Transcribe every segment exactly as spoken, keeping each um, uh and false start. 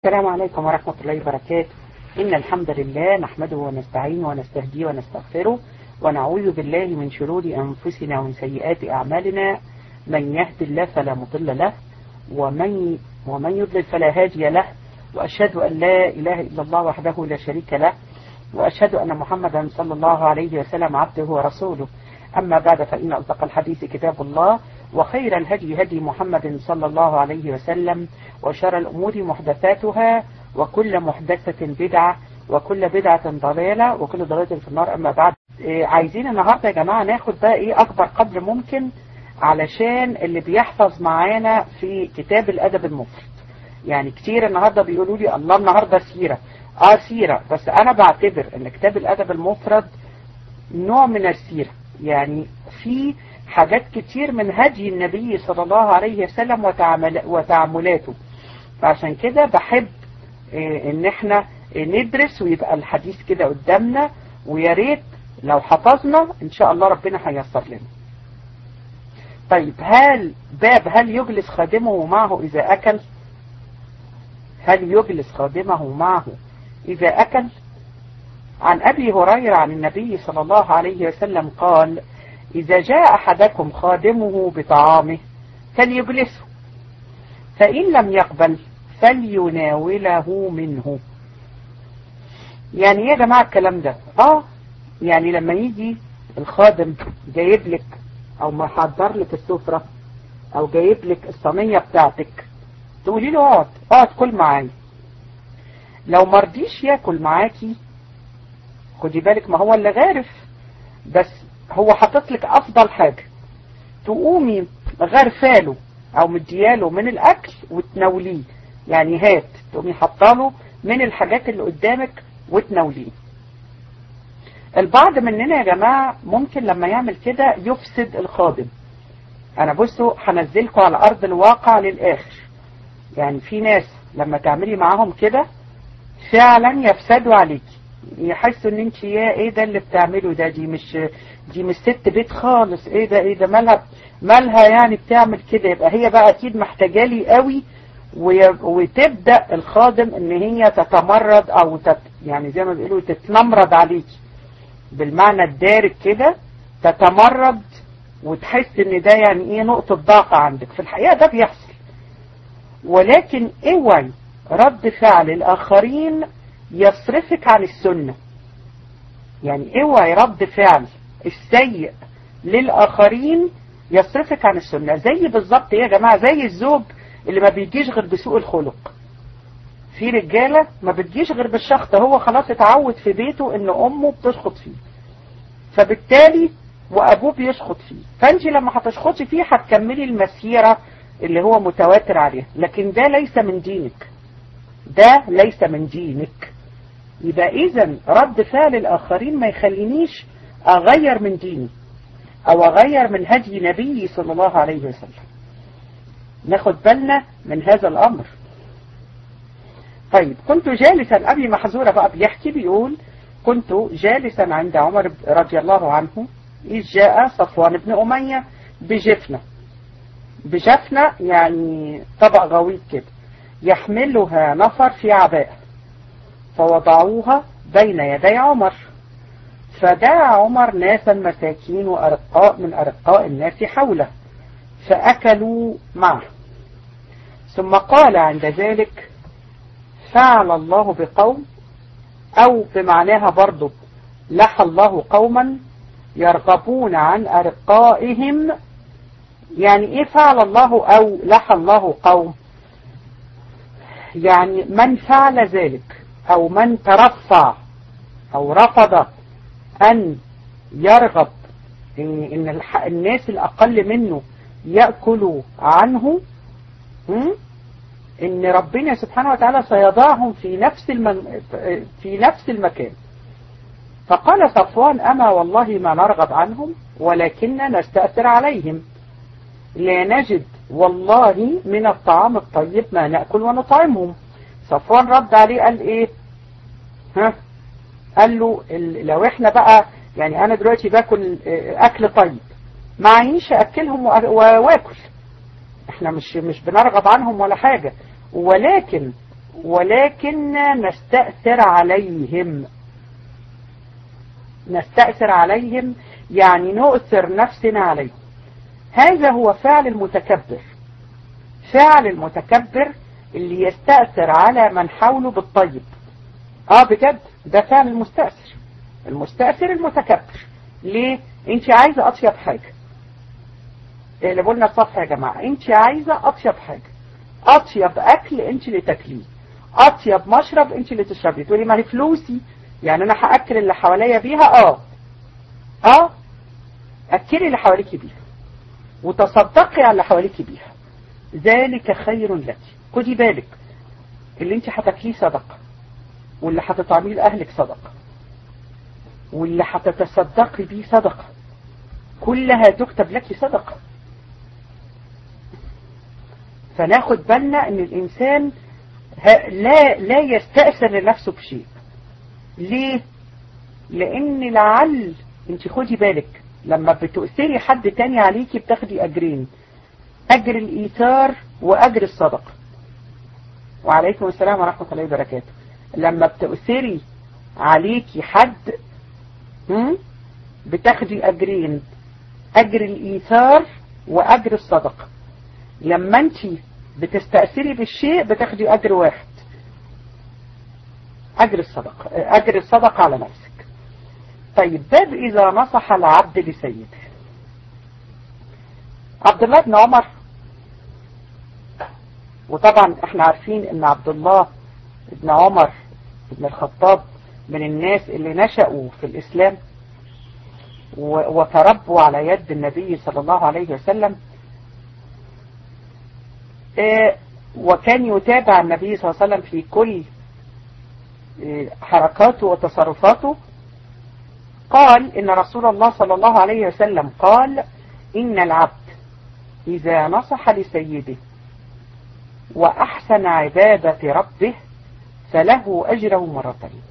السلام عليكم ورحمة الله وبركاته. إن الحمد لله نحمده ونستعينه ونستهديه ونستغفره ونعوذ بالله من شرور أنفسنا ومن سيئات أعمالنا. من يهد الله فلا مضل له ومن, ومن يضلل فلا هادي له، وأشهد أن لا إله إلا الله وحده لا شريك له، وأشهد أن محمدا صلى الله عليه وسلم عبده ورسوله. أما بعد، فإن أصدق الحديث كتاب الله، وخير الهدي هدي محمد صلى الله عليه وسلم، وشر الأمور محدثاتها، وكل محدثة بدعة، وكل بدعة ضلالة، وكل ضلالة في النار. أما بعد، إيه عايزين النهاردة يا جماعة ناخد بقى إيه أكبر قدر ممكن علشان اللي بيحفظ معانا في كتاب الأدب المفرد. يعني كتير النهاردة بيقولوا لي الله النهاردة سيرة. آه سيرة، بس أنا بعتبر أن كتاب الأدب المفرد نوع من السيرة. يعني في حاجات كتير من هدي النبي صلى الله عليه وسلم وتعامل وتعاملاته، فعشان كده بحب إيه ان احنا ندرس ويبقى الحديث كده قدامنا، ويا ريت لو حفظنا ان شاء الله ربنا هيسر لنا. طيب، هل باب هل يجلس خادمه معه اذا اكل؟ هل يجلس خادمه معه اذا اكل؟ عن ابي هريرة عن النبي صلى الله عليه وسلم قال: إذا جاء أحدكم خادمه بطعامه فليجلسه، فإن لم يقبل فليناوله منه. يعني ايه يا جماعة الكلام ده؟ آه يعني لما يجي الخادم جايب لك أو محضر لك السفرة أو جايب لك الصينية بتاعتك، تقولي له اقعد اقعد كل معايا. لو مرضيش ياكل معاكي، خدي بالك، ما هو اللي غارف، بس هو حاطط لك افضل حاجة، تقومي غرفاله او مدياله من الاكل وتناوليه. يعني هات، تقومي حطاله من الحاجات اللي قدامك وتناوليه. البعض مننا يا جماعة ممكن لما يعمل كده يفسد الخادم. انا بصوا هنزلكم على ارض الواقع للاخر. يعني في ناس لما تعملي معاهم كده فعلا يفسدوا عليكي، يحسوا ان انت يا ايه ده اللي بتعمله ده، دي مش دي مش ست بيت خالص، ايه ده ايه ده مالها مالها يعني بتعمل كده، يبقى هي بقى اكيد محتاجالي قوي. وتبدأ الخادم ان هي تتمرد او تت يعني زي ما بيقولوا تتنمرد عليكي بالمعنى الدارج كده، تتمرد وتحس ان ده يعني ايه نقطة ضعف عندك. في الحقيقة ده بيحصل، ولكن اوعي رد فعل الاخرين يصرفك عن السنة. يعني اوعي رد فعل السيء للآخرين يصرفك عن السنة. زي بالظبط يا جماعة زي الزوج اللي ما بيجيش غير بسوء الخلق. في رجالة ما بتجيش غير بالشخط، هو خلاص اتعود في بيته ان امه بتشخط فيه، فبالتالي وابوه بيشخط فيه، فانت لما هتشخطي فيه هتكملي المسيرة اللي هو متواتر عليها. لكن ده ليس من دينك، ده ليس من دينك. يبقى اذا رد فعل الاخرين ما يخلينيش اغير من ديني او اغير من هدي نبي صلى الله عليه وسلم. ناخد بالنا من هذا الامر. طيب، كنت جالسا، ابي محذورة بقى بيحكي بيقول: كنت جالسا عند عمر رضي الله عنه اذ جاء صفوان بن امية بجفنة. بجفنة يعني طبق غويط كده، يحملها نفر في عباء، فوضعوها بين يدي عمر. فدعا عمر ناسا مساكين وأرقاء من أرقاء الناس حوله فأكلوا معه، ثم قال عند ذلك: فعل الله بقوم، أو بمعناها برضو لحى الله قوما يرغبون عن أرقائهم. يعني إيه فعل الله أو لحى الله قوم؟ يعني من فعل ذلك او من ترفع او رفض ان يرغب ان الناس الاقل منه يأكلوا عنه، ان ربنا سبحانه وتعالى سيضعهم في نفس المن... في نفس المكان. فقال صفوان: اما والله ما نرغب عنهم ولكننا نستأثر عليهم، لا نجد والله من الطعام الطيب ما نأكل ونطعمهم. صفوان رد عليه قال ايه؟ ها قال له: لو احنا بقى يعني انا دلوقتي باكل اكل طيب معيش اكلهم واكل، احنا مش مش بنرغب عنهم ولا حاجة، ولكن ولكن نستأثر عليهم. نستأثر عليهم يعني نؤثر نفسنا عليهم. هذا هو فعل المتكبر. فعل المتكبر اللي يستأثر على من حوله بالطيب. اه بجد ده فعل المستأثر. المستأثر المتكبر. ليه؟ انت عايزة اطيب حاجة. اللي قلنا الصفحة يا جماعة، انت عايزة اطيب حاجة، اطيب اكل انت اللي تاكليه، اطيب مشرب انت اللي تشربيه. تقولي ما هي فلوسي، يعني انا هاكل اللي حواليا بيها. اه اه اكلي اللي حواليكي بيها وتصدقي على اللي حواليكي بيها، ذلك خير لك. خدي بالك اللي انت هتاكليه صدقة، واللي هتطعميه لاهلك صدقة، واللي هتتصدقي بيه صدقة، كلها تكتب لك صدقة. فناخد بالنا ان الانسان لا لا يستأثر لنفسه بشيء. ليه؟ لان لعل انت خدي بالك لما بتؤثري حد تاني عليكي بتاخدي اجرين، اجر الايثار واجر الصدقة. وعليكم السلام ورحمة الله وبركاته. لما بتؤثري عليكي حد بتاخدي اجرين، اجر الايثار واجر الصدقة. لما انت بتستأثري بالشيء بتاخدي اجر واحد، اجر الصدقة، اجر الصدقة على نفسك. طيب باب اذا نصح العبد لسيده. عبد الله بن عمر، وطبعا احنا عارفين ان عبد الله بن عمر بن الخطاب من الناس اللي نشأوا في الاسلام وتربوا على يد النبي صلى الله عليه وسلم، وكان يتابع النبي صلى الله عليه وسلم في كل حركاته وتصرفاته. قال إن رسول الله صلى الله عليه وسلم قال إن العبد إذا نصح لسيده وأحسن عبادة ربه فله أجره مرتين.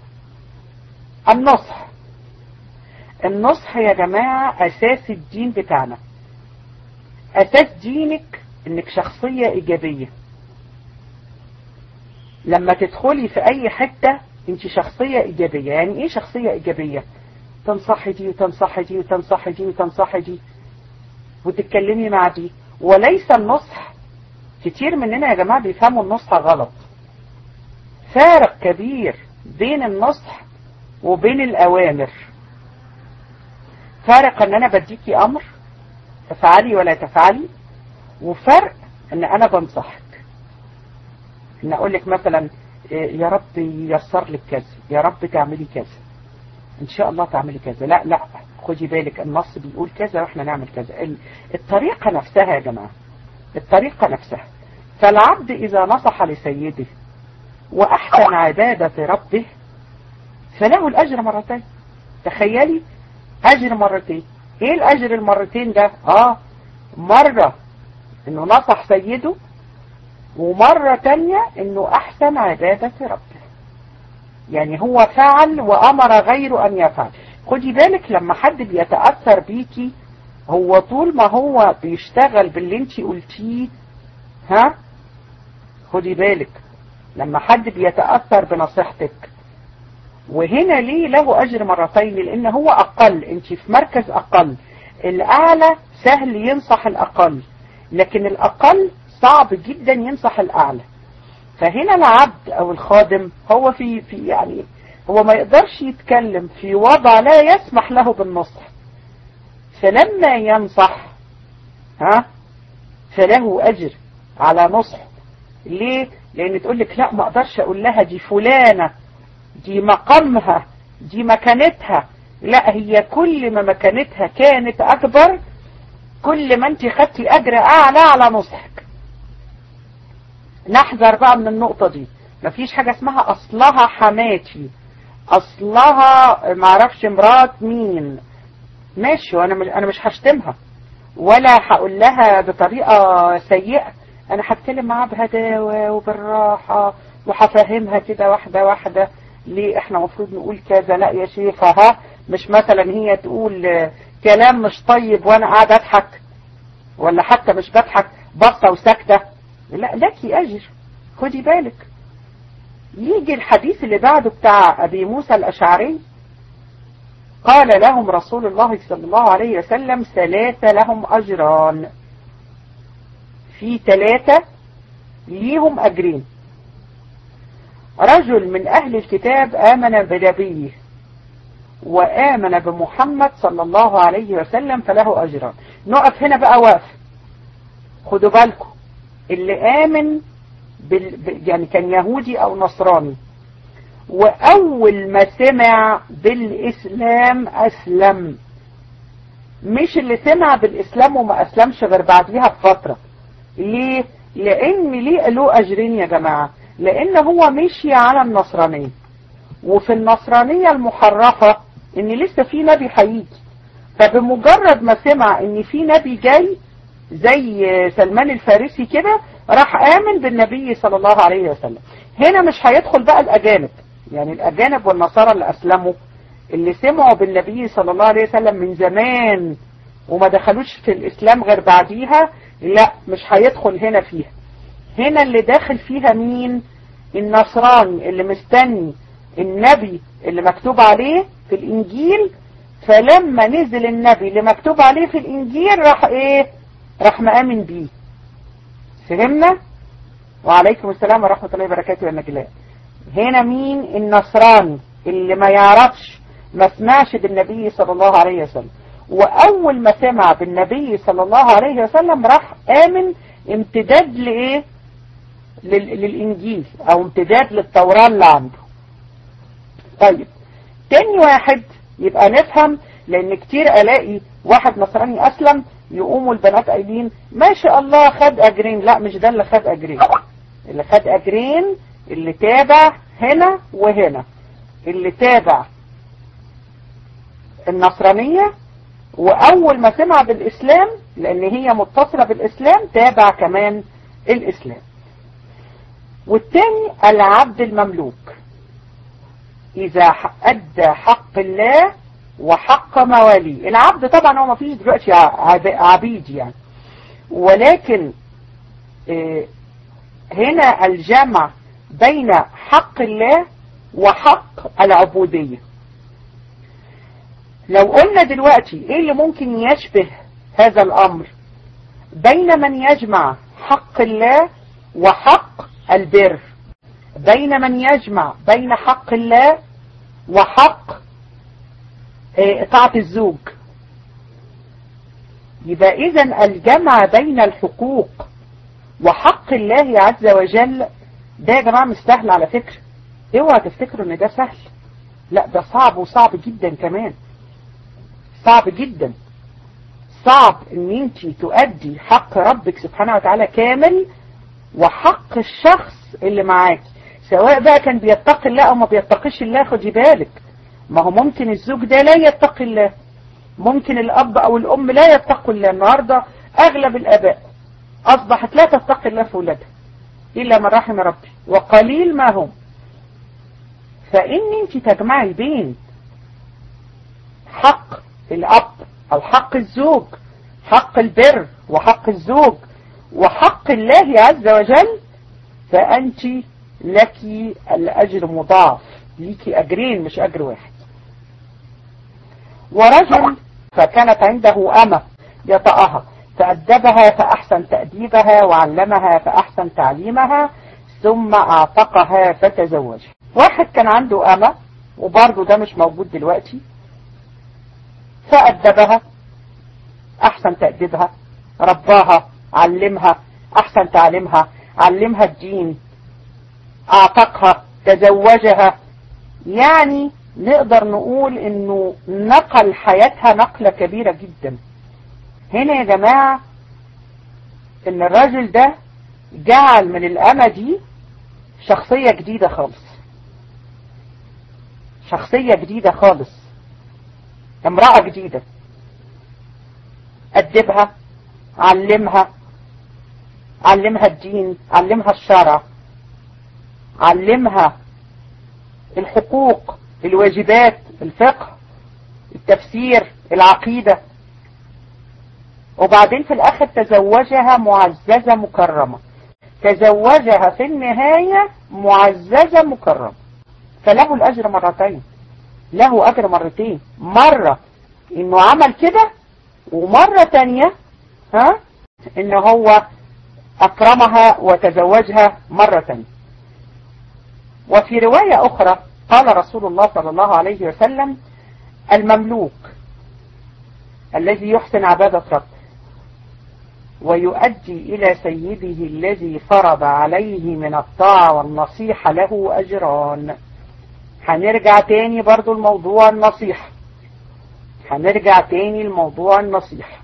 النصح، النصح يا جماعة أساس الدين بتاعنا. أساس دينك إنك شخصية إيجابية. لما تدخلي في أي حتة أنت شخصية إيجابية. يعني إيه شخصية إيجابية؟ تنصحي دي وتنصحي دي وتنصحي دي وتنصحي دي وتتكلمي مع دي. وليس النصح، كتير مننا يا جماعة بيفهموا النصح غلط. فارق كبير بين النصح وبين الأوامر. فارق ان انا بديكي امر تفعلي ولا تفعلي، وفرق ان انا بنصحك، ان اقول لك مثلا يا رب ييسر لك كذا، يا رب تعملي كذا، ان شاء الله تعملي كذا. لا لا خدي بالك النص بيقول كذا واحنا نعمل كذا. الطريقة نفسها يا جماعة، الطريقة نفسها. فالعبد اذا نصح لسيده واحسن عبادة ربه فله الاجر مرتين. تخيلي اجر مرتين. ايه الاجر المرتين ده؟ اه مرة انه نصح سيده، ومرة تانية انه احسن عبادة ربه. يعني هو فعل وامر غيره ان يفعل. خدي بالك لما حد بيتأثر بيكي، هو طول ما هو بيشتغل باللي انتي قلتيه، ها خدي بالك لما حد بيتأثر بنصيحتك، وهنا ليه له اجر مرتين؟ لان هو اقل، انت في مركز اقل. الاعلى سهل ينصح الاقل، لكن الاقل صعب جدا ينصح الاعلى. فهنا العبد او الخادم هو في في يعني هو ما يقدرش يتكلم في وضع لا يسمح له بالنصح، فلما ينصح ها فله اجر على نصح. ليه؟ لان تقول لك لا ما اقدرش اقول لها دي فلانة، دي مقامها، دي مكانتها. لا، هي كل ما مكانتها كانت اكبر كل ما انت خدتي اجر اعلى على نصحك. نحذر بقى من النقطة دي. مفيش حاجة اسمها اصلها حماتي، اصلها معرفش مرات مين، ماشي، وانا مش انا مش هشتمها ولا هقول لها بطريقة سيئة. انا هتكلم معاها بهداوة وبالراحة وهفهمها كده واحدة واحدة ليه احنا مفروض نقول كذا. لا يا شيخة، ها مش مثلا هي تقول كلام مش طيب وانا قاعد اضحك، ولا حتى مش بضحك بصة وساكتة. لا، لكي اجر، خدي بالك. يجي الحديث اللي بعده بتاع أبي موسى الأشعري، قال لهم رسول الله صلى الله عليه وسلم ثلاثة لهم أجران، في ثلاثة ليهم أجرين. رجل من أهل الكتاب آمن بنبيه وآمن بمحمد صلى الله عليه وسلم فله أجران. نقف هنا بقى واقف، خدوا بالكم، اللي آمن بال... يعني كان يهودي أو نصراني وأول ما سمع بالإسلام أسلم، مش اللي سمع بالإسلام وما أسلمش غير بعدها بفترة. ليه؟ لأن ليه له أجرين يا جماعة؟ لأن هو مشي على النصرانية، وفي النصرانية المحرفة إن لسه في نبي هيجي، فبمجرد ما سمع إن في نبي جاي زي سلمان الفارسي كده راح آمن بالنبي صلى الله عليه وسلم. هنا مش هيدخل بقى الأجانب، يعني الأجانب والنصارى اللي أسلموا اللي سمعوا بالنبي صلى الله عليه وسلم من زمان وما دخلوش في الإسلام غير بعديها، لا مش هيدخل هنا فيها. هنا اللي داخل فيها مين؟ النصراني اللي مستني النبي اللي مكتوب عليه في الإنجيل، فلما نزل النبي اللي مكتوب عليه في الإنجيل راح إيه؟ راح مآمن بيه. فهمنا؟ وعليكم السلام ورحمة الله وبركاته يا نجلاء. هنا مين؟ النصراني اللي ما يعرفش، ما سمعش بالنبي صلى الله عليه وسلم، وأول ما سمع بالنبي صلى الله عليه وسلم راح آمن امتداد لإيه؟ للإنجيل أو امتداد للتوراة اللي عنده. طيب تاني واحد يبقى نفهم، لأن كتير ألاقي واحد نصراني أسلم يقوموا البنات قايلين ما شاء الله خد أجرين. لا مش ده اللي خد أجرين، اللي خد أجرين اللي تابع هنا وهنا، اللي تابع النصرانية وأول ما سمع بالإسلام لأن هي متصلة بالإسلام تابع كمان الإسلام. والتاني العبد المملوك، إذا أدى حق الله وحق مواليه. العبد طبعا هو ما فيش دلوقتي عبيد يعني، ولكن هنا الجمع بين حق الله وحق العبودية. لو قلنا دلوقتي ايه اللي ممكن يشبه هذا الامر بين من يجمع حق الله وحق البر، بين من يجمع بين حق الله وحق طاعة الزوج، يبقى اذن الجمع بين الحقوق وحق الله عز وجل ده يا جماعة مش سهل على فكرة. اوعى تفتكروا ان ده سهل، لا ده صعب، وصعب جدا كمان، صعب جدا. صعب ان انت تؤدي حق ربك سبحانه وتعالى كامل وحق الشخص اللي معاك، سواء بقى كان بيتقي الله او ما بيتقيش الله. خدي بالك، ما هو ممكن الزوج ده لا يتقي الله، ممكن الاب او الام لا يتقوا الله. النهارده اغلب الاباء اصبحت لا تتقي الله في اولادها الا من رحم ربي، وقليل ما هم. فان انت تجمعي بين حق الاب او حق الزوج، حق البر وحق الزوج وحق الله عز وجل، فانت لك الاجر مضاعف، ليك اجرين مش اجر واحد. ورجل فكانت عنده امه يطأها فأدبها فأحسن تأديبها وعلمها فأحسن تعليمها ثم أعتقها فتزوجها. واحد كان عنده أمة وبرضه ده مش موجود دلوقتي، فأدبها أحسن تأديبها، رباها، علمها أحسن تعليمها، علمها الدين، أعتقها، تزوجها. يعني نقدر نقول إنه نقل حياتها نقلة كبيرة جدا. هنا يا جماعة ان الراجل ده جعل من الأمة دي شخصية جديدة خالص، شخصية جديدة خالص، امرأة جديدة. أدبها، علمها، علمها الدين، علمها الشرع، علمها الحقوق، الواجبات، الفقه، التفسير، العقيدة، وبعدين في الآخر تزوجها معززة مكرمة. تزوجها في النهاية معززة مكرمة، فله الأجر مرتين، له أجر مرتين، مرة إنه عمل كده، ومرة تانية ها إنه هو أكرمها وتزوجها مرة تانية. وفي رواية أخرى قال رسول الله صلى الله عليه وسلم: المملوك الذي يحسن عبادة ربه ويؤدي إلى سيده الذي فرض عليه من الطاعة والنصيحة له أجران. هنرجع تاني برضو الموضوع النصيحة، هنرجع تاني الموضوع النصيحة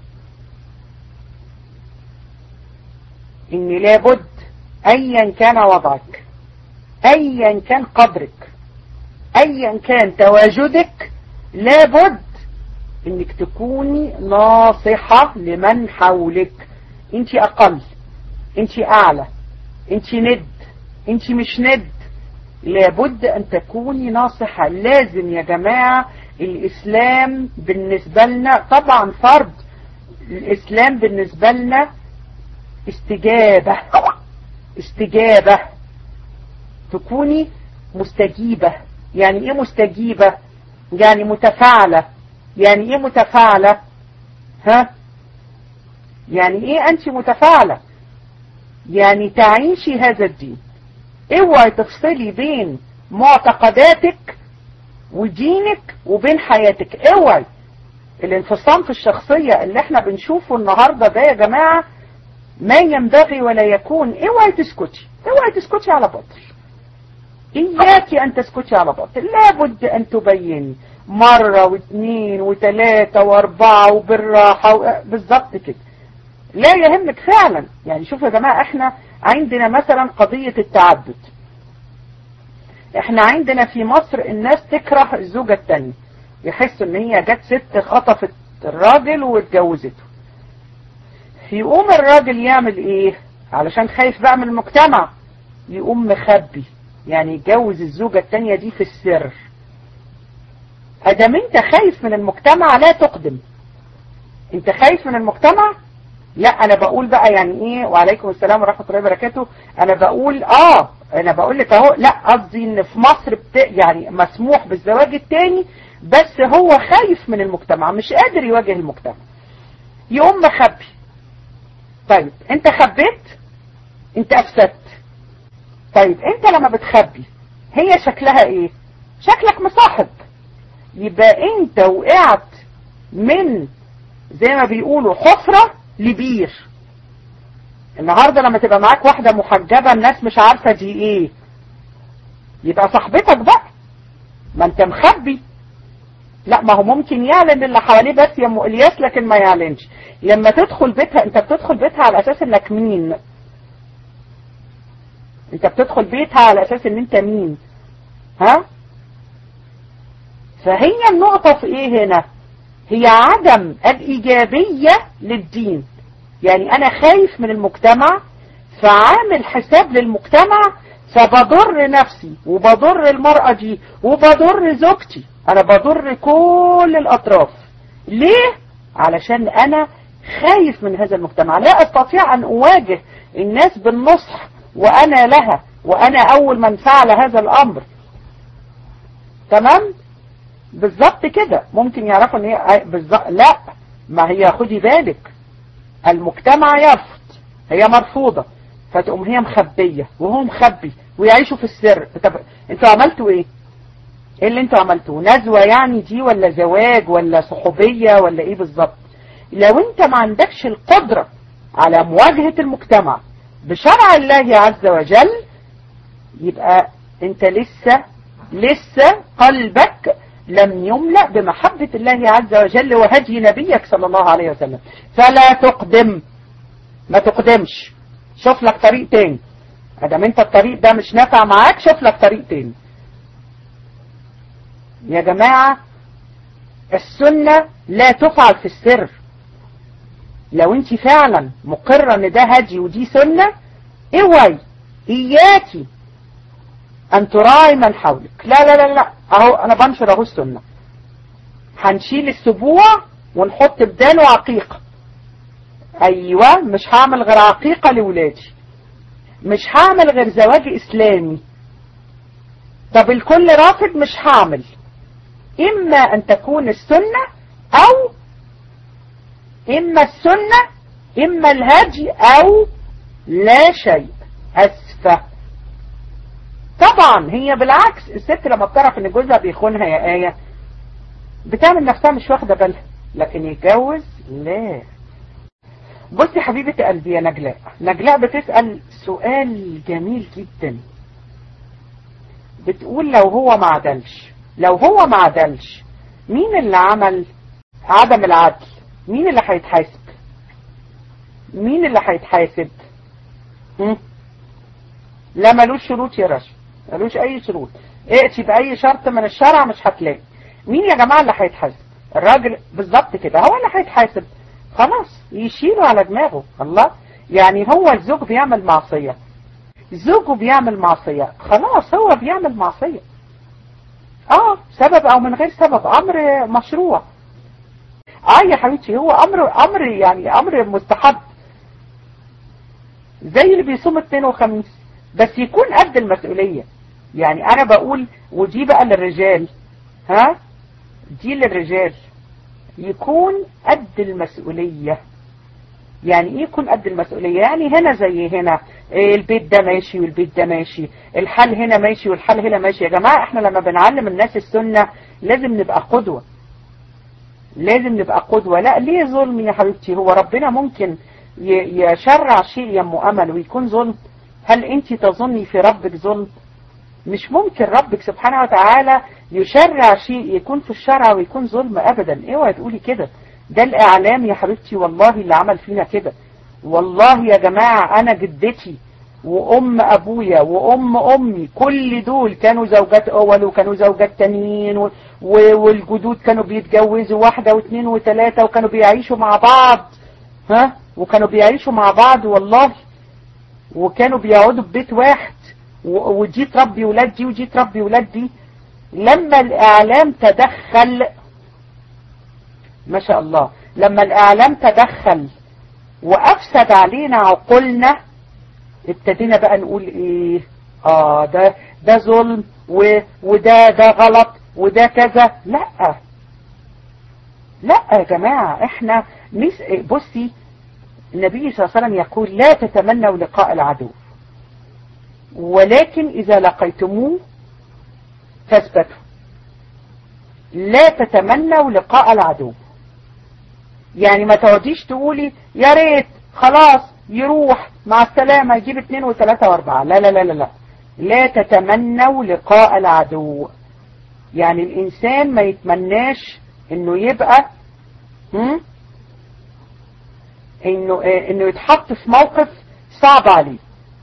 إن لابد أيا كان وضعك، أيا كان قدرك، أيا كان تواجدك، لابد إنك تكوني ناصحة لمن حولك. انت أقل، انت أعلى، انت ند، انت مش ند، لابد أن تكوني ناصحة. لازم يا جماعة الإسلام بالنسبة لنا طبعا فرض، الإسلام بالنسبة لنا استجابة، استجابة، تكوني مستجيبة. يعني ايه مستجيبة؟ يعني متفاعلة. يعني ايه متفاعلة؟ ها يعني ايه انت متفاعلة؟ يعني تعيشي هذا الدين. اوعي تفصلي بين معتقداتك ودينك وبين حياتك، اوعي. الانفصام في الشخصية اللي احنا بنشوفه النهاردة ده يا جماعة ما ينبغي ولا يكون. اوعي تسكتي، اوعي تسكتي على باطل، إياك أن تسكتي على باطل. لابد أن تبيني مرة واثنين وثلاثة واربعة وبالراحة بالضبط كده. لا يهمك فعلا. يعني شوفوا يا جماعة، احنا عندنا مثلا قضية التعدد. احنا عندنا في مصر الناس تكره الزوجة التانية، يحس ان هي جت ست خطفت الراجل واتجوزته. يقوم الراجل يعمل ايه علشان خايف بقى من المجتمع؟ يقوم مخبي، يعني يتجوز الزوجة التانية دي في السر. ادام انت خايف من المجتمع لا تقدم. انت خايف من المجتمع؟ لا انا بقول بقى يعني ايه، وعليكم السلام ورحمة الله وبركاته. انا بقول اه انا بقول لك اهو، لا قصدي ان في مصر بت... يعني مسموح بالزواج التاني، بس هو خايف من المجتمع، مش قادر يواجه المجتمع، يقوم مخبي. طيب انت خبيت، انت افسدت. طيب انت لما بتخبي هي شكلها ايه؟ شكلك مصاحب. يبقى انت وقعت من زي ما بيقولوا حفرة لبير. النهاردة لما تبقى معاك واحدة محجبة الناس مش عارفة دي ايه، يبقى صاحبتك بقى، ما انت مخبي. لا ما هو ممكن يعلن اللي حواليه بس يا ام الياس، لكن ما يعلنش. لما تدخل بيتها، انت بتدخل بيتها على اساس انك مين؟ انت بتدخل بيتها على اساس ان انت مين؟ ها؟ فهي النقطة في ايه هنا؟ هي عدم الايجابية للدين. يعني انا خايف من المجتمع، فعامل حساب للمجتمع، فبضر نفسي وبضر المرأة دي وبضر زوجتي، انا بضر كل الاطراف. ليه؟ علشان انا خايف من هذا المجتمع، لا استطيع ان اواجه الناس بالنصح وانا لها، وانا اول من فعل هذا الامر. تمام؟ بالظبط كده. ممكن يعرفوا ان هي بالظبط، لا ما هي خدي بالك، المجتمع يرفض، هي مرفوضة، فتقوم هي مخبية وهو مخبي ويعيشوا في السر. طب انتوا عملتوا ايه؟ ايه اللي انتوا عملتوه؟ نزوة يعني دي، ولا زواج، ولا صحوبية، ولا ايه بالظبط؟ لو انت ما عندكش القدرة على مواجهة المجتمع بشرع الله عز وجل، يبقى انت لسه لسه قلبك لم يملأ بمحبة الله عز وجل وهدي نبيك صلى الله عليه وسلم. فلا تقدم، ما تقدمش، شوف لك طريق تاني. ادام انت الطريق ده مش نافع معاك، شوف لك طريق تاني. يا جماعة السنة لا تفعل في السر. لو انت فعلا مقرة ان ده هدي ودي سنة، اوعي اياكي ان تراعي من حولك. لا لا لا لا، اهو انا بنشر اهو السنة، هنشيل السبوع ونحط بداله عقيقة. ايوه، مش هعمل غير عقيقة لولادي. مش هعمل غير زواج اسلامي. طب الكل رافض مش هعمل. اما ان تكون السنة او اما السنة اما الهدي او لا شيء. اسفة. طبعا هي بالعكس، الست لما بتعرف ان جوزها بيخونها يا آية بتعمل نفسها مش واخدة بالها، لكن يتجوز لا. بصي حبيبة قلبي يا نجلاء، نجلاء بتسأل سؤال جميل جدا. بتقول لو هو ما عدلش، لو هو ما عدلش مين اللي عمل عدم العدل؟ مين اللي هيتحاسب؟ مين اللي هيتحاسب؟ لا ملوش شروط يا رشا، ملوش اي شروط. ائتي باي شرط من الشرع مش هتلاقي. مين يا جماعة اللي هيتحاسب؟ الراجل بالظبط كده، هو اللي هيتحاسب. خلاص يشيله على دماغه. الله، يعني هو الزوج بيعمل معصية، زوجه بيعمل معصية، خلاص هو بيعمل معصية، اه سبب او من غير سبب، امر مشروع. اه يا حبيبتي هو امر امر يعني امر مستحب، زي اللي بيصوم اثنين وخميس، بس يكون قد المسؤولية. يعني انا بقول، ودي بقى للرجال، ها دي للرجال، يكون قد المسؤولية. يعني ايه يكون قد المسؤولية؟ يعني هنا زي هنا، البيت ده ماشي والبيت ده ماشي، الحال هنا ماشي والحال هنا ماشي. يا جماعة احنا لما بنعلم الناس السنة لازم نبقى قدوة، لازم نبقى قدوة. لا ليه ظلم يا حبيبتي؟ هو ربنا ممكن يشرع شيء يا ام امل ويكون ظلم؟ هل انت تظني في ربك ظلم؟ مش ممكن ربك سبحانه وتعالى يشرع شيء يكون في الشرع ويكون ظلم ابدا. اوعي تقولي كده، ده الاعلام يا حبيبتي والله اللي عمل فينا كده. والله يا جماعة انا جدتي وام ابويا وام امي كل دول كانوا زوجات اول وكانوا زوجات تانيين، والجدود كانوا بيتجوزوا واحدة واثنين وثلاثة وكانوا بيعيشوا مع بعض، ها وكانوا بيعيشوا مع بعض والله، وكانوا بيقعدوا ببيت واحد، ودي تربي ولاد دي ودي تربي ولاد دي. لما الاعلام تدخل، ما شاء الله، لما الاعلام تدخل وافسد علينا عقولنا، ابتدينا بقى نقول ايه؟ اه ده ده ظلم وده ده غلط وده كذا. لا لا يا جماعة، احنا نس... بصي النبي صلى الله عليه وسلم يقول لا تتمنوا لقاء العدو، ولكن اذا لقيتموه فاثبتوا. لا تتمنوا لقاء العدو، يعني ما تقعديش تقولي يا ريت خلاص يروح مع السلامة يجيب اثنين وثلاثة واربعة. لا لا لا لا لا لا تتمنوا لقاء العدو. يعني الانسان ما يتمناش انه يبقى هم؟ انه انه يتحط في موقف صعب عليه،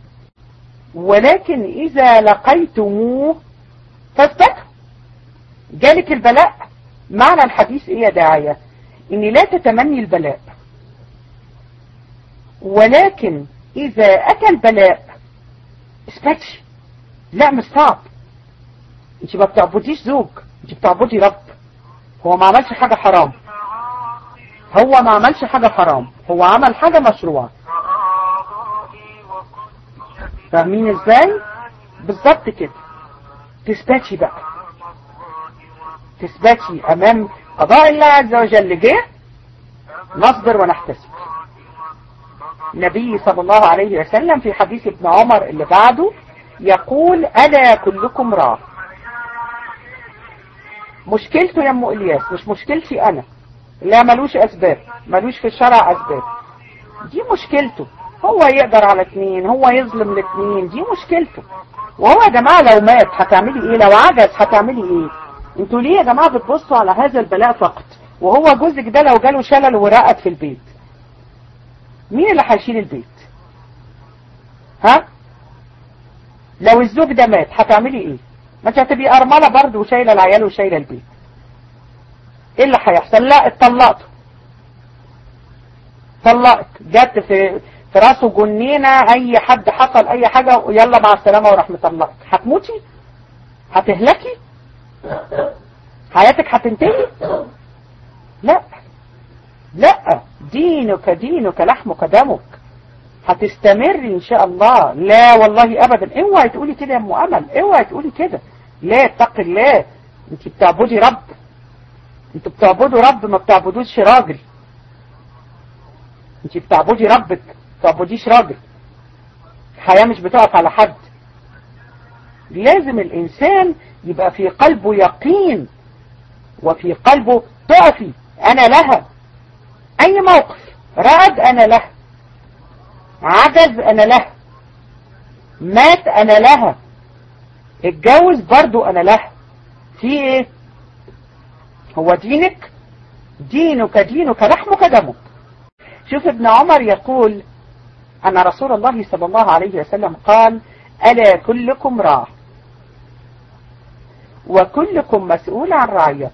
ولكن اذا لقيتموه فاثبتوا. جالك البلاء، معنى الحديث ايه يا داعية؟ ان لا تتمني البلاء، ولكن اذا اتى البلاء اثبتي. لا مش صعب، انت ما بتعبديش زوج، انت بتعبدي رب. هو ما عملش حاجة حرام، هو ما عملش حاجة حرام، هو عمل حاجة مشروعة. فاهمين ازاي؟ بالظبط كده. تثبتي بقى، تثبتي امام قضاء الله عز وجل. جه نصبر ونحتسب. النبي صلى الله عليه وسلم في حديث ابن عمر اللي بعده يقول ألا كلكم راع. مشكلته يا ام الياس مش مشكلتي انا، لا ملوش اسباب، ملوش في الشرع اسباب، دي مشكلته. هو يقدر على اثنين، هو يظلم الاثنين، دي مشكلته. وهو يا جماعة لو مات هتعملي ايه؟ لو عجز هتعملي ايه؟ انتوا ليه يا جماعة بتبصوا على هذا البلاء فقط؟ وهو جوزك ده لو جاله شلل ورقد في البيت، مين اللي هيشيل البيت؟ ها؟ لو الزوج ده مات هتعملي ايه؟ ما انت هتبقي ارمله برضه وشايله العيال وشايله البيت. ايه اللي هيحصل؟ لا اتطلقتوا، طلقت، جت في في راسه جنينه، اي حد حصل اي حاجه ويلا مع السلامه وراح مطلقك. هتموتي؟ هتهلكي؟ حياتك هتنتهي؟ لا لا، دينك دينك لحمك دمك. هتستمر ان شاء الله. لا والله ابدا، اوعي تقولي كده يا ام امل، اوعي تقولي كده. لا، اتقي الله، انت بتعبدي رب، انت بتعبدوا رب، ما بتعبدوش راجل. انت بتعبدي ربك، ما بتعبديش راجل. الحياة مش بتقف على حد. لازم الانسان يبقى في قلبه يقين، وفي قلبه تقفي انا لها. اي موقف رعد انا لها، عجز انا لها، مات انا لها، اتجوز برضو انا لها. في ايه؟ هو دينك دينك دينك لحمك دمك. شوف ابن عمر يقول أن رسول الله صلى الله عليه وسلم قال: ألا كلكم راع وكلكم مسؤول عن رعيته.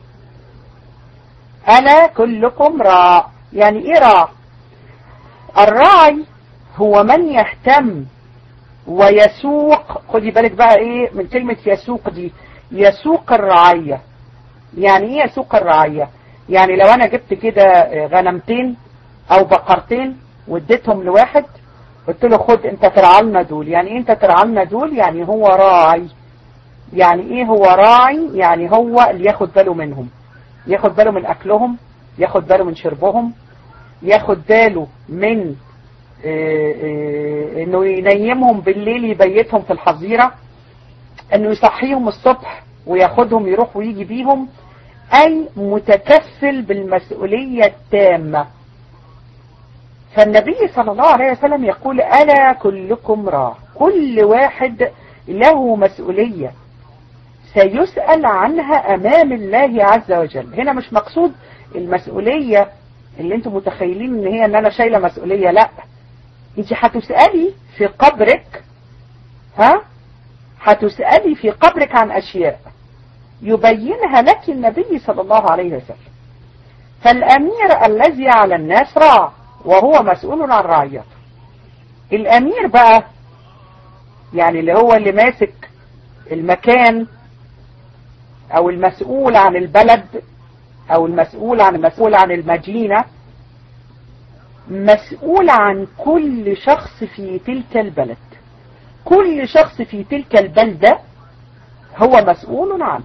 ألا كلكم راع، يعني ايه راع؟ الراعي هو من يهتم ويسوق. خدي بالك بقى ايه من كلمة يسوق دي، يسوق الرعية. يعني ايه يسوق الرعية؟ يعني لو انا جبت كده غنمتين او بقرتين واديتهم لواحد، قلت له خد انت ترعلنا دول. يعني ايه انت ترعلنا دول؟ يعني هو راعي. يعني ايه هو راعي؟ يعني هو اللي ياخد باله منهم، ياخد باله من اكلهم، ياخد باله من شربهم، ياخد باله من اه اه انه ينيمهم بالليل، يبيتهم في الحظيرة، انه يصحيهم الصبح وياخدهم يروح ويجي بيهم. اي متكفل بالمسؤولية التامة. فالنبي صلى الله عليه وسلم يقول: ألا كلكم راع. كل واحد له مسؤولية سيسأل عنها أمام الله عز وجل. هنا مش مقصود المسؤولية اللي انتم متخيلين ان هي ان انا شايلة مسؤولية. لا، انت هتسألي في قبرك، ها هتسألي في قبرك عن أشياء يبينها لك النبي صلى الله عليه وسلم. فالأمير الذي على الناس راع وهو مسؤول عن رعيته. الأمير بقى يعني اللي هو اللي ماسك المكان أو المسؤول عن البلد أو المسؤول عن المسؤول عن المدينة، مسؤول عن كل شخص في تلك البلد. كل شخص في تلك البلدة هو مسؤول عنه.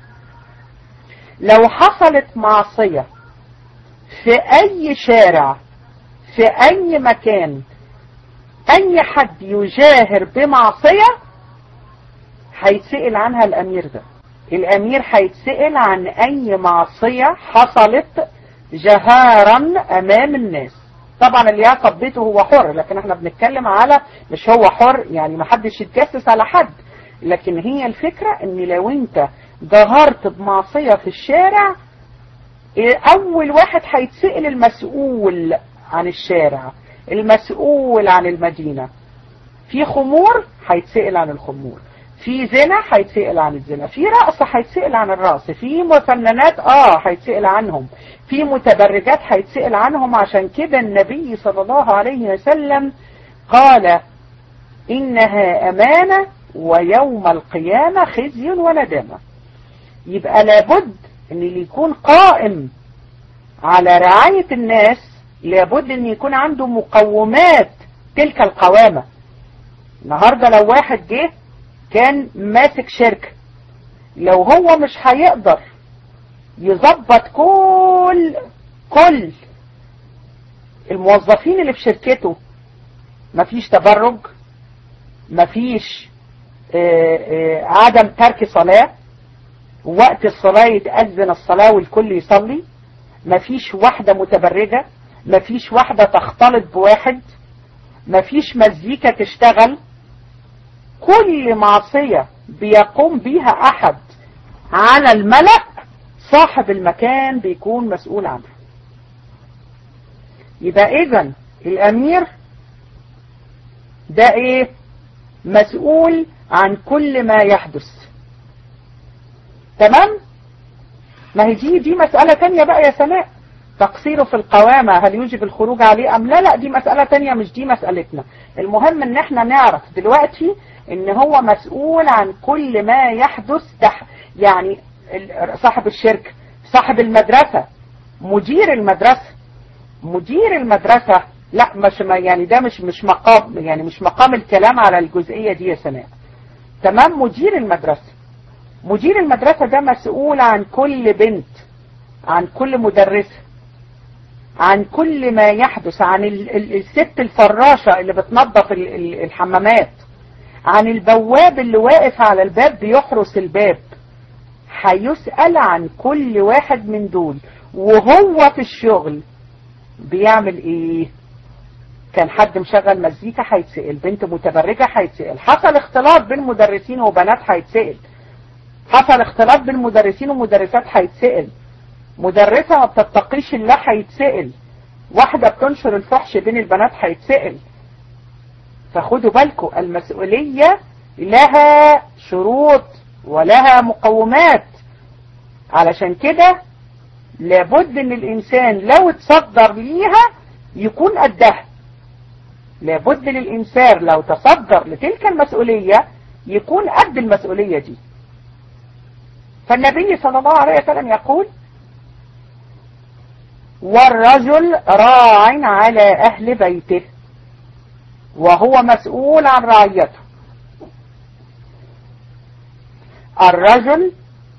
لو حصلت معصية في أي شارع، في أي مكان، أي حد يجاهر بمعصية، هيتسأل عنها الأمير ده. الأمير هيتسأل عن أي معصية حصلت جهارا أمام الناس. طبعا اللي يعصب بيته هو حر، لكن احنا بنتكلم على مش هو حر يعني محدش يتجسس على حد، لكن هي الفكرة ان لو انت جهرت بمعصية في الشارع، اول واحد هيتسأل المسؤول عن الشارع، المسؤول عن المدينة. في خمور هيتسأل عن الخمور، في زنا هيتسأل عن الزنا، في رقص هيتسأل عن الرقص، في مفننات اه هيتسأل عنهم، في متبرجات هيتسأل عنهم. عشان كده النبي صلى الله عليه وسلم قال: إنها أمانة ويوم القيامة خزي وندامة. يبقى لابد ان اللي يكون قائم على رعاية الناس لابد ان يكون عنده مقومات تلك القوامة. النهاردة لو واحد جه كان ماسك شركة، لو هو مش هيقدر يظبط كل كل الموظفين اللي في شركته، مفيش تبرج، مفيش آآ آآ عدم ترك صلاة، وقت الصلاة يتأذن الصلاة والكل يصلي، مفيش واحدة متبرجة، مفيش واحدة تختلط بواحد، مفيش مزيكا تشتغل. كل معصية بيقوم بيها أحد على الملأ صاحب المكان بيكون مسؤول عنها. يبقى إذن الأمير ده إيه؟ مسؤول عن كل ما يحدث. تمام؟ ما هي دي دي مسألة تانية بقى يا سناء. تقصيره في القوامة هل يوجب الخروج عليه أم لا؟ لا، دي مسألة تانية مش دي مسألتنا. المهم ان احنا نعرف دلوقتي ان هو مسؤول عن كل ما يحدث تحت، يعني صاحب الشركة، صاحب المدرسة، مدير المدرسة. مدير المدرسة لا مش يعني ده مش مش مقام يعني مش مقام الكلام على الجزئية دي يا سناء. تمام. مدير المدرسة مدير المدرسة ده مسؤول عن كل بنت، عن كل مدرسة، عن كل ما يحدث، عن الست الفراشة اللي بتنظف الحمامات، عن البواب اللي واقف على الباب بيحرس الباب. هيسأل عن كل واحد من دول. وهو في الشغل بيعمل ايه؟ كان حد مشغل مزيكا هيتسأل، بنت متبرجة هيتسأل، حصل اختلاط بين مدرسين وبنات هيتسأل، حصل اختلاط بين مدرسين ومدرسات هيتسأل، مدرسة ما بتتقيش الله هيتسأل، واحدة بتنشر الفحش بين البنات هيتسأل. فخدوا بالكم المسؤولية لها شروط ولها مقومات. علشان كده لابد ان الانسان لو تصدر ليها يكون قدها. لابد للانسان لو تصدر لتلك المسؤولية يكون قد المسؤولية دي. فالنبي صلى الله عليه وسلم يقول: والرجل راع على اهل بيته وهو مسؤول عن رعيته. الرجل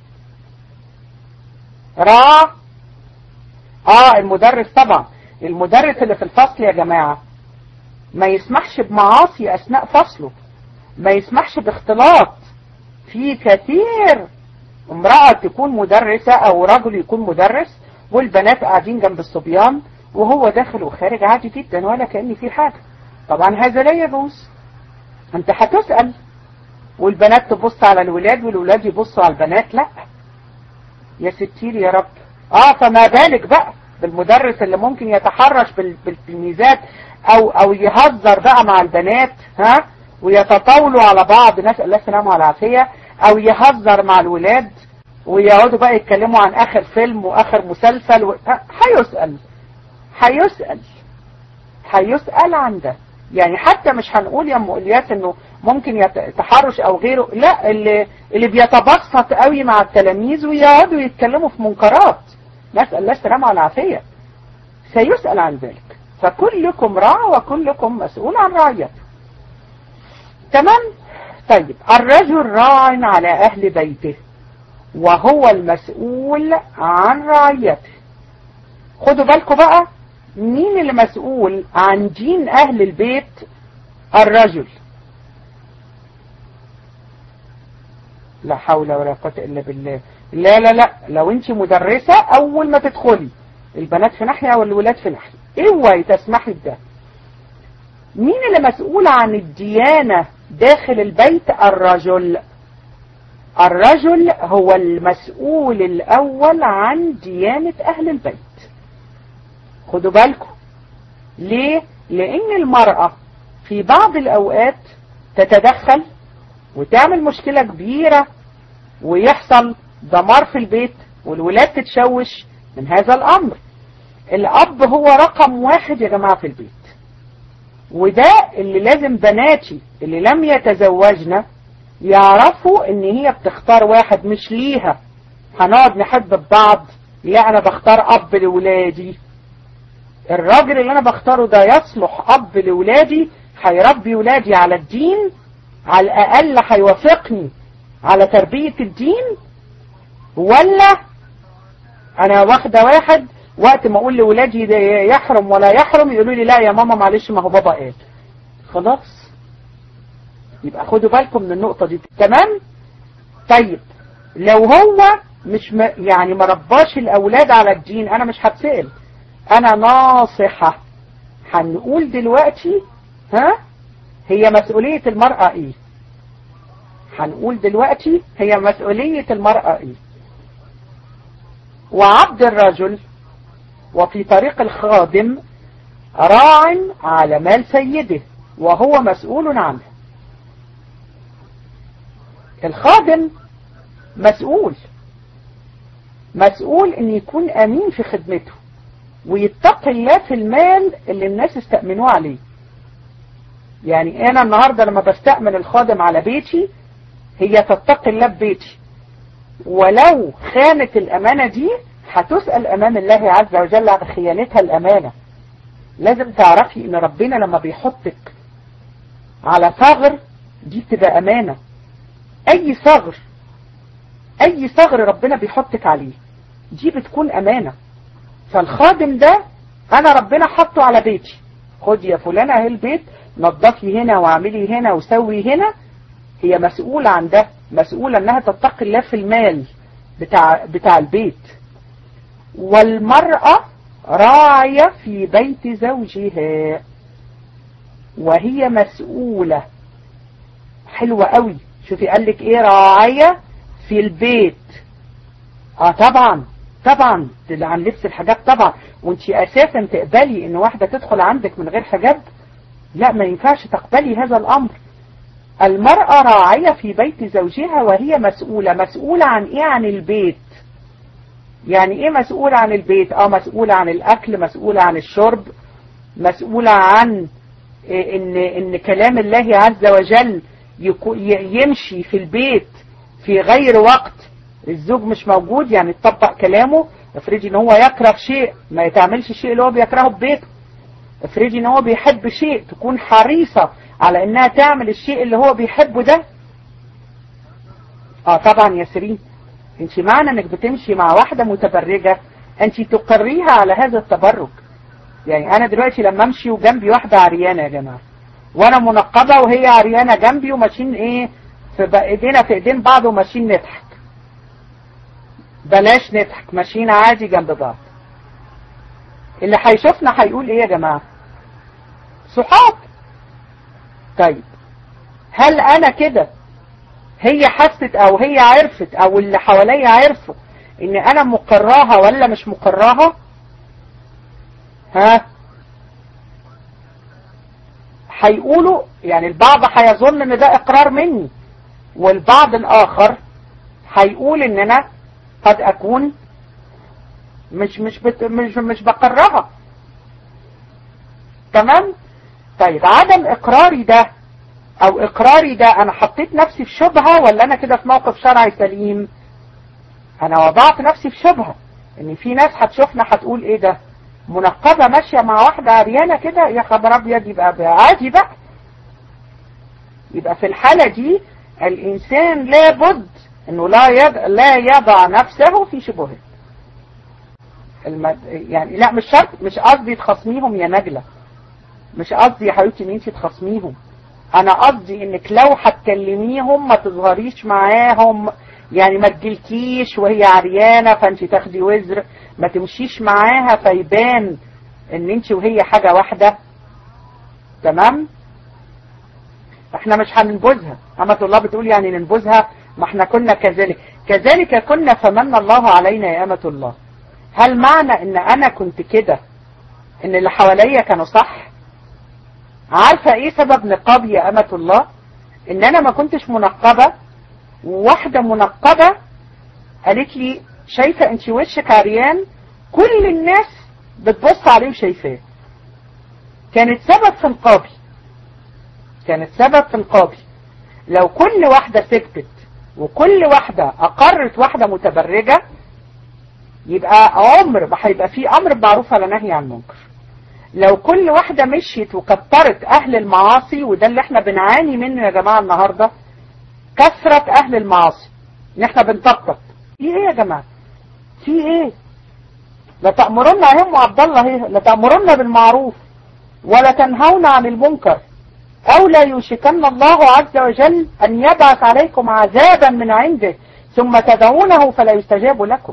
راع. اه المدرس طبعا، المدرس اللي في الفصل يا جماعة ما يسمحش بمعاصي اثناء فصله، ما يسمحش باختلاط. في كثير امرأة تكون مدرسة او رجل يكون مدرس والبنات قاعدين جنب الصبيان وهو داخل وخارج عادي جدا ولا كأن في حاجة. طبعا هذا لا يجوز. انت هتسأل والبنات تبص على الولاد والولاد يبصوا على البنات. لا يا ستير يا رب. اه فما بالك بقى بالمدرس اللي ممكن يتحرش بالتلميذات او او يهزر بقى مع البنات، ها، ويتطاولوا على بعض، نسأل الله السلامة والعافية، او يهزر مع الولاد ويقعدوا بقى يتكلموا عن اخر فيلم واخر مسلسل و... هيسأل هيسأل هيسأل عن ده. يعني حتى مش هنقول يا ام الياس انه ممكن يتحرش او غيره، لا، اللي اللي بيتبسط قوي مع التلاميذ ويقعدوا يتكلموا في منكرات، نسأل الله السلامة والعافية، سيسأل عن ذلك. فكلكم راع وكلكم مسؤول عن رعيته. تمام. طيب الرجل راع على اهل بيته وهو المسؤول عن رعيته. خدوا بالكم بقى مين اللي مسؤول عن دين اهل البيت؟ الرجل. لا حول ولا قوة الا بالله. لا لا لا، لو انت مدرسة اول ما تدخلي البنات في ناحية والولاد في ناحية، اوعي تسمحي بده. مين اللي مسؤول عن الديانة داخل البيت؟ الرجل. الرجل هو المسؤول الاول عن ديانة اهل البيت. خدوا بالكم ليه؟ لان المرأة في بعض الاوقات تتدخل وتعمل مشكلة كبيرة ويحصل دمار في البيت والولاد تتشوش من هذا الامر. الاب هو رقم واحد يا جماعة في البيت، وده اللي لازم بناتي اللي لم يتزوجنا يعرفوا ان هي بتختار واحد مش ليها هنقعد نحب بعض. لا، انا بختار اب لولادي. الراجل اللي انا بختاره ده يصلح اب لولادي، هيربي ولادي على الدين، على الاقل هيوافقني على تربية الدين، ولا انا واخده واحد وقت ما اقول لولادي ده يحرم ولا يحرم يقولوا لي لا يا ماما معلش ما هو بابا قال. خلاص يبقى خدوا بالكم من النقطة دي. تمام. طيب لو هو مش م... يعني ما رباش الاولاد على الدين، انا مش هتسأل، انا ناصحة. هنقول دلوقتي ها هي مسؤولية المرأة ايه. هنقول دلوقتي هي مسؤولية المرأة ايه. وعبد الرجل وفي طريق الخادم راع على مال سيده وهو مسؤول عنه. الخادم مسؤول مسؤول ان يكون امين في خدمته ويتقي الله في المال اللي الناس استأمنوه عليه. يعني انا النهاردة لما بستأمن الخادم على بيتي هي تتقي الله ببيتي، ولو خانت الامانة دي هتسأل امام الله عز وجل عن خيانتها الامانة. لازم تعرفي ان ربنا لما بيحطك على ثغر دي بتبقى امانة. اي ثغر اي ثغر ربنا بيحطك عليه دي بتكون امانة. فالخادم ده انا ربنا حطه على بيتي، خد يا فلانة اهي البيت، نظفي هنا واعملي هنا وسوي هنا. هي مسؤولة عن ده، مسؤولة انها تتقي الله في المال بتاع, بتاع البيت. والمرأة راعية في بيت زوجها وهي مسؤولة. حلوة قوي. شوفي قالك ايه؟ راعية في البيت. اه طبعا طبعا عن لبس الحجاب طبعا. وانتي اساسا تقبلي ان واحدة تدخل عندك من غير حجاب؟ لا، ما ينفعش تقبلي هذا الامر. المرأة راعية في بيت زوجها وهي مسؤولة. مسؤولة عن ايه؟ عن البيت. يعني ايه مسؤولة عن البيت؟ اه مسؤولة عن الاكل، مسؤولة عن الشرب، مسؤولة عن ان ان كلام الله عز وجل يمشي في البيت في غير وقت الزوج مش موجود، يعني تطبق كلامه. افرضي ان هو يكره شيء، ما يتعملش الشيء اللي هو بيكرهه ببيته. افرضي ان هو بيحب شيء، تكون حريصة على انها تعمل الشيء اللي هو بيحبه ده. اه طبعا يا سيرين، انت معنى انك بتمشي مع واحدة متبرجة انت تقريها على هذا التبرج. يعني انا دلوقتي لما امشي وجنبي واحدة عريانة يا جماعة، وانا منقبة وهي عريانة جنبي وماشيين ايه في ايدينا في ايدين بعض وماشيين نضحك، بلاش نضحك، ماشيين عادي جنب بعض، اللي هيشوفنا هيقول ايه يا جماعة؟ صحاب. طيب هل انا كده هي حست او هي عرفت او اللي حواليا عرفوا ان انا مقراها ولا مش مقراها؟ ها هيقولوا يعني البعض هيظن ان ده اقرار مني، والبعض الاخر هيقول ان انا قد اكون مش مش بت مش مش بقرها. تمام. طيب عدم اقراري ده او اقراري ده انا حطيت نفسي في شبهة ولا انا كده في موقف شرعي سليم؟ انا وضعت نفسي في شبهة ان في ناس هتشوفنا هتقول ايه ده منقبة ماشية مع واحدة عريانة كده، يا خبر ابيض، يبقى عادي بقى. يبقى في الحالة دي الانسان لابد انه لا يض... لا يضع نفسه في شبهات. الم... يعني لا مش شرط، مش قصدي تخصميهم يا نجلة، مش قصدي يا حبيبتي ان انت تخصميهم. انا قصدي انك لو هتكلميهم ما تظهريش معاهم، يعني ما تجيلكيش وهي عريانة فانت تاخدي وزر، ما تمشيش معاها فيبان ان انت وهي حاجة واحدة. تمام. احنا مش هننبذها. أمة الله بتقول يعني ننبذها، ما احنا كنا كذلك كذلك كنا فمن الله علينا يا أمة الله. هل معنى ان انا كنت كده ان اللي حواليا كانوا صح؟ عارفة ايه سبب نقابي يا أمة الله؟ ان انا ما كنتش منقبة، وواحدة منقبة قالت لي شايفة انت وشك عريان، كل الناس بتبص عليه وشايفاه. كانت سبب في نقابي، كانت سبب في نقابي. لو كل واحدة سكتت وكل واحدة اقرت واحدة متبرجة، يبقى عمر ما هيبقى فيه امر بمعروف ولا نهي عن منكر. لو كل واحدة مشيت وكترت اهل المعاصي، وده اللي احنا بنعاني منه يا جماعة النهاردة، كثرة اهل المعاصي، ان احنا بنطبطب. في ايه يا جماعة؟ في ايه؟ لا تأمرون اهم عبد الله ايه لا تأمرون بالمعروف ولا تنهون عن المنكر، او لا يوشكن الله عز وجل ان يبعث عليكم عذابا من عنده ثم تدعونه فلا يستجاب لكم.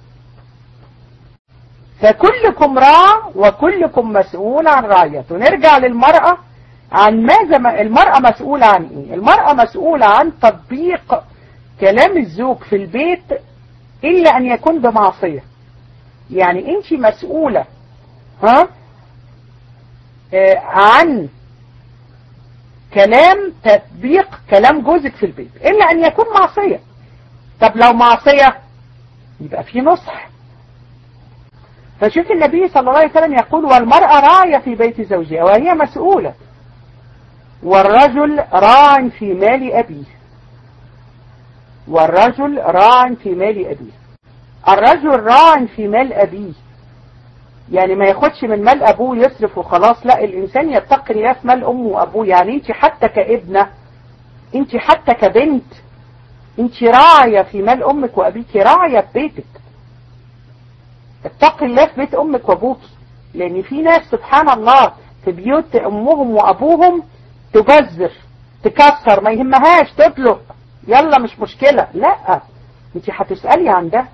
فكلكم راع وكلكم مسؤول عن رعيته. نرجع للمرأة، عن ماذا المرأة مسؤولة عن ايه؟ المرأة مسؤولة عن تطبيق كلام الزوج في البيت الا ان يكون بمعصية. يعني انت مسؤولة ها آه عن كلام تطبيق كلام جوزك في البيت الا ان يكون معصية. طب لو معصية يبقى في نصح. فشوف النبي صلى الله عليه وسلم يقول والمرأة راعية في بيت زوجها وهي مسؤولة، والرجل راع في مال أبيه. والرجل راع في مال أبيه. الرجل راع في مال أبيه، يعني ما ياخدش من مال ابوه يصرف وخلاص، لا الانسان يتقي الله في مال امه وابوه. يعني انت حتى كابنة، انت حتى كبنت، انت راعية في مال امك وابيك، راعية في بيتك. اتقي الله في بيت امك وابوك، لان في ناس سبحان الله في بيوت امهم وابوهم تبذر تكسر، ما يهمهاش تطلق، يلا مش مشكلة. لا، انت هتسألي عن ده.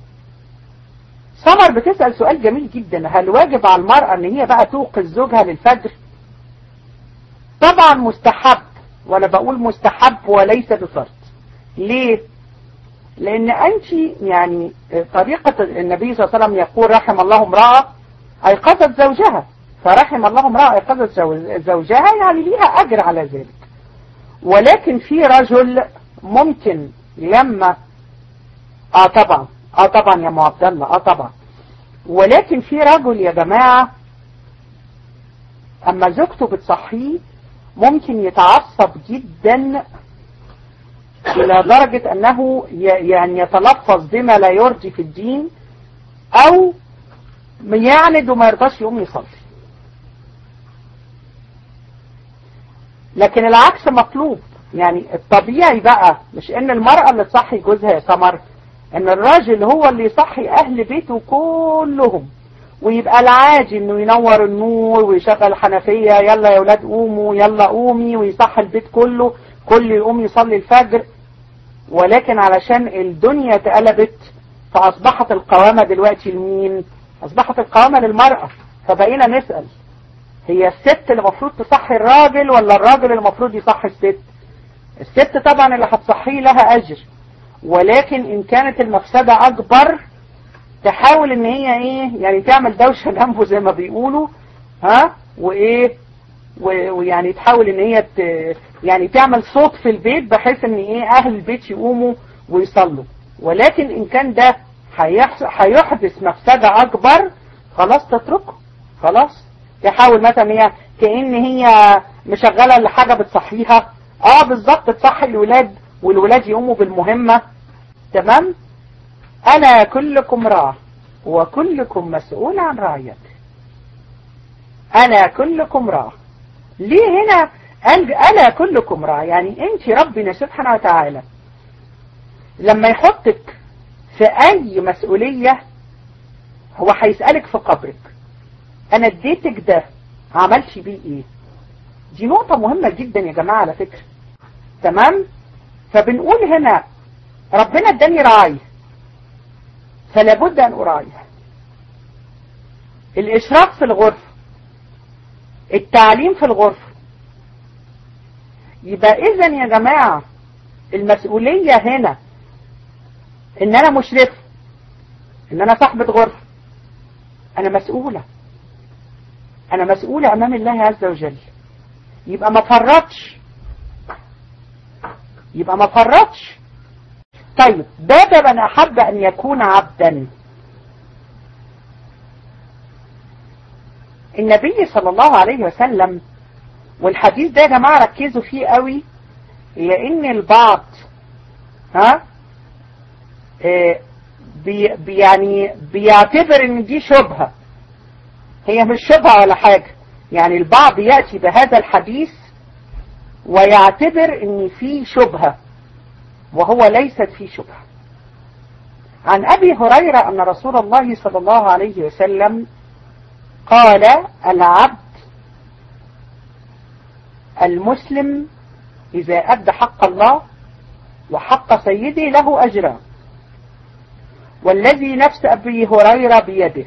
سمر بتسأل سؤال جميل جدا، هل واجب على المرأة ان هي بقى توقظ زوجها للفجر؟ طبعا مستحب، ولا بقول مستحب وليس بفرض. ليه؟ لان انت يعني طريقة النبي صلى الله عليه وسلم يقول رحم الله امرأة ايقظت زوجها، فرحم الله امرأة ايقظت زوجها، يعني ليها اجر على ذلك. ولكن في رجل ممكن لما اه طبعا اه طبعا يا ام عبد الله اه طبعا، ولكن في رجل يا جماعة اما زوجته بتصحيه ممكن يتعصب جدا الى درجة انه يعني يتلفظ بما لا يرضي في الدين، او يعند وما يرضاش يقوم يصلي. لكن العكس مطلوب. يعني الطبيعي بقى مش ان المرأة اللي تصحي جوزها يا سمر، ان الراجل هو اللي يصحي اهل بيته كلهم، ويبقى العادي انه ينور النور ويشغل الحنفية، يلا يا ولاد قوموا يلا قومي، ويصحي البيت كله، كل يقوم يصلي الفجر. ولكن علشان الدنيا اتقلبت فاصبحت القوامة دلوقتي لمين؟ اصبحت القوامة للمرأة. فبقينا نسأل، هي الست اللي المفروض تصحي الراجل ولا الراجل اللي المفروض يصحي الست؟ الست طبعا اللي هتصحيه لها اجر، ولكن ان كانت المفسدة اكبر تحاول ان هي ايه يعني تعمل دوشة جنبه زي ما بيقولوا، ها، وايه ويعني تحاول ان هي ت... يعني تعمل صوت في البيت بحيث ان ايه اهل البيت يقوموا ويصلوا. ولكن ان كان ده هيحدث مفسدة اكبر خلاص تتركه، خلاص. تحاول مثلا هي كأن هي مشغلة لحاجة بتصحيها، اه بالظبط تصحي الولاد والولاد يقوموا بالمهمة، تمام. ألا كلكم راع وكلكم مسؤول عن رعيته. ألا كلكم راع. ليه هنا قال ألا كلكم راع؟ يعني انت ربنا سبحانه وتعالى لما يحطك في أي مسؤولية هو هيسألك في قبرك أنا اديتك ده عملش بيه إيه. دي نقطة مهمة جدا يا جماعة على فكرة، تمام. فبنقول هنا ربنا اداني راعي فلا بد أن أراعيه. الإشراف في الغرفة، التعليم في الغرفة. يبقى إذن يا جماعة المسؤولية هنا إن أنا مشرف، إن أنا صاحبة غرفة، أنا مسؤولة، أنا مسؤولة أمام الله عز وجل. يبقى ما فرطش، يبقى ما فرطش. طيب باب من أحب أن يكون عبدا. النبي صلى الله عليه وسلم، والحديث ده يا جماعة ركزوا فيه قوي، لأن البعض ها اه بي يعني بيعتبر ان دي شبهة. هي مش شبهة ولا حاجة، يعني البعض يأتي بهذا الحديث ويعتبر ان في شبهة، وهو ليست في شبهة. عن أبي هريرة أن رسول الله صلى الله عليه وسلم قال: العبد المسلم إذا أدى حق الله وحق سيده له أجران، والذي نفس أبي هريرة بيده،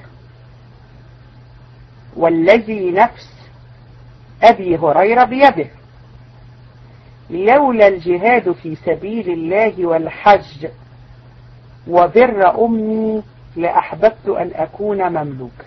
والذي نفس أبي هريرة بيده، لولا الجهاد في سبيل الله والحج وبر أمي لأحببت أن أكون مملوكا.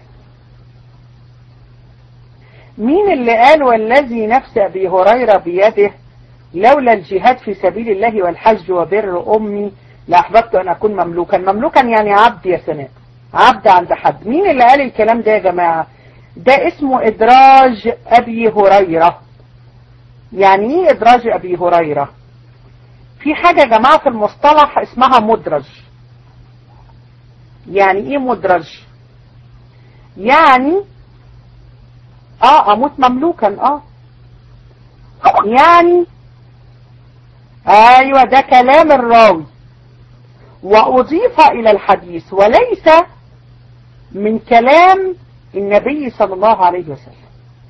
مين اللي قال والذي نفس أبي هريرة بيده لولا الجهاد في سبيل الله والحج وبر أمي لأحببت أن أكون مملوكا؟ مملوكا يعني عبد يا سناء، عبد عند حد. مين اللي قال الكلام ده يا جماعة؟ ده اسمه إدراج أبي هريرة. يعني ايه إدراج أبي هريرة؟ في حاجة يا جماعة في المصطلح اسمها مدرج. يعني ايه مدرج؟ يعني اه اموت مملوكا، اه يعني ايوه ده كلام الراوي واضيف الى الحديث وليس من كلام النبي صلى الله عليه وسلم.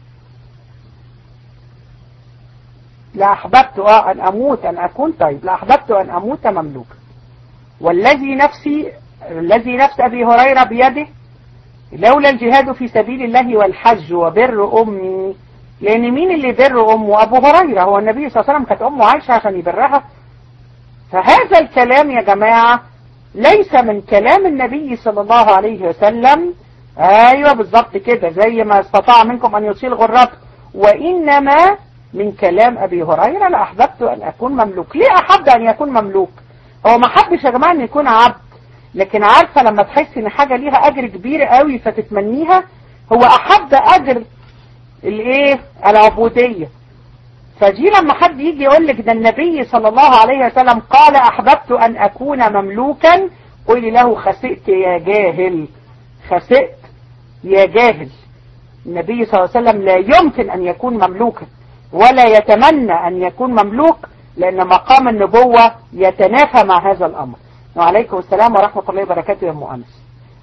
لأحببت اه ان اموت ان اكون طيب لأحببت ان اموت مملوكا والذي نفسي الذي نفس ابي هريرة بيده لولا الجهاد في سبيل الله والحج وبر امي. لان مين اللي بر امه؟ ابو هريرة. هو النبي صلى الله عليه وسلم كانت امه عايشة عشان يبرها؟ فهذا الكلام يا جماعة ليس من كلام النبي صلى الله عليه وسلم. ايوه بالظبط كده، زي ما استطاع منكم ان يطيل غرته، وانما من كلام ابي هريرة لأحببت ان اكون مملوك. ليه احب ان يكون مملوك؟ هو ما حبش يا جماعة ان يكون عبد، لكن عارفة لما تحس ان حاجة ليها اجر كبير قوي فتتمنيها، هو احب اجر الايه؟ العبودية. فدي لما حد يجي يقول لك ده النبي صلى الله عليه وسلم قال احببت ان اكون مملوكا، قولي له خسئت يا جاهل، خسئت يا جاهل. النبي صلى الله عليه وسلم لا يمكن ان يكون مملوكا ولا يتمنى ان يكون مملوك، لان مقام النبوة يتنافى مع هذا الامر. وعليكم السلام ورحمة الله وبركاته يا ام انس.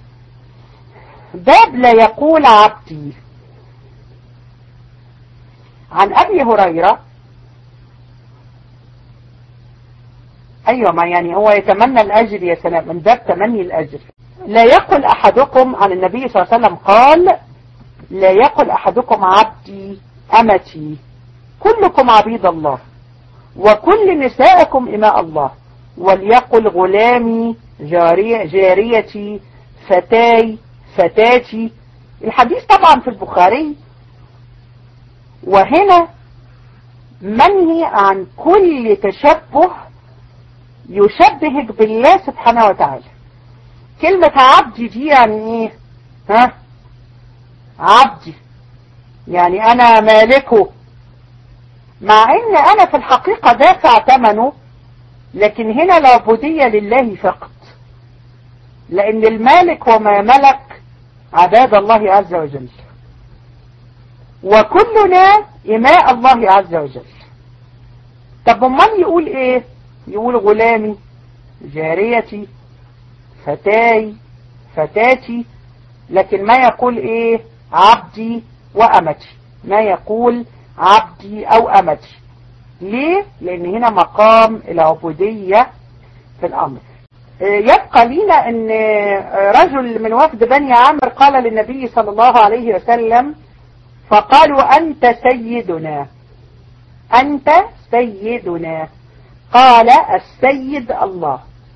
باب لا يقول عبدي. عن ابي هريرة، ايوه ما يعني هو يتمنى الاجر يا سلام، من باب تمني الاجر. لا يقل احدكم، عن النبي صلى الله عليه وسلم قال لا يقل احدكم عبدي امتي، كلكم عبيد الله وكل نسائكم إماء الله، وليقل غلامي جارية جاريتي فتاي فتاتي. الحديث طبعا في البخاري. وهنا منهي عن كل تشبه يشبهك بالله سبحانه وتعالى. كلمة عبدي دي يعني ايه؟ ها عبدي يعني انا مالكه، مع ان انا في الحقيقة دافع ثمنه، لكن هنا العبودية لله فقط، لان المالك وما ملك عباد الله عز وجل، وكلنا إماء الله عز وجل. طب امال يقول ايه؟ يقول غلامي جاريتي فتاي فتاتي، لكن ما يقول ايه؟ عبدي وامتي، ما يقول عبدي او امتي. ليه؟ لان هنا مقام العبودية في الامر. يبقى لينا ان رجل من وفد بني عامر قال للنبي صلى الله عليه وسلم، فقالوا انت سيدنا انت سيدنا، قال السيد الله،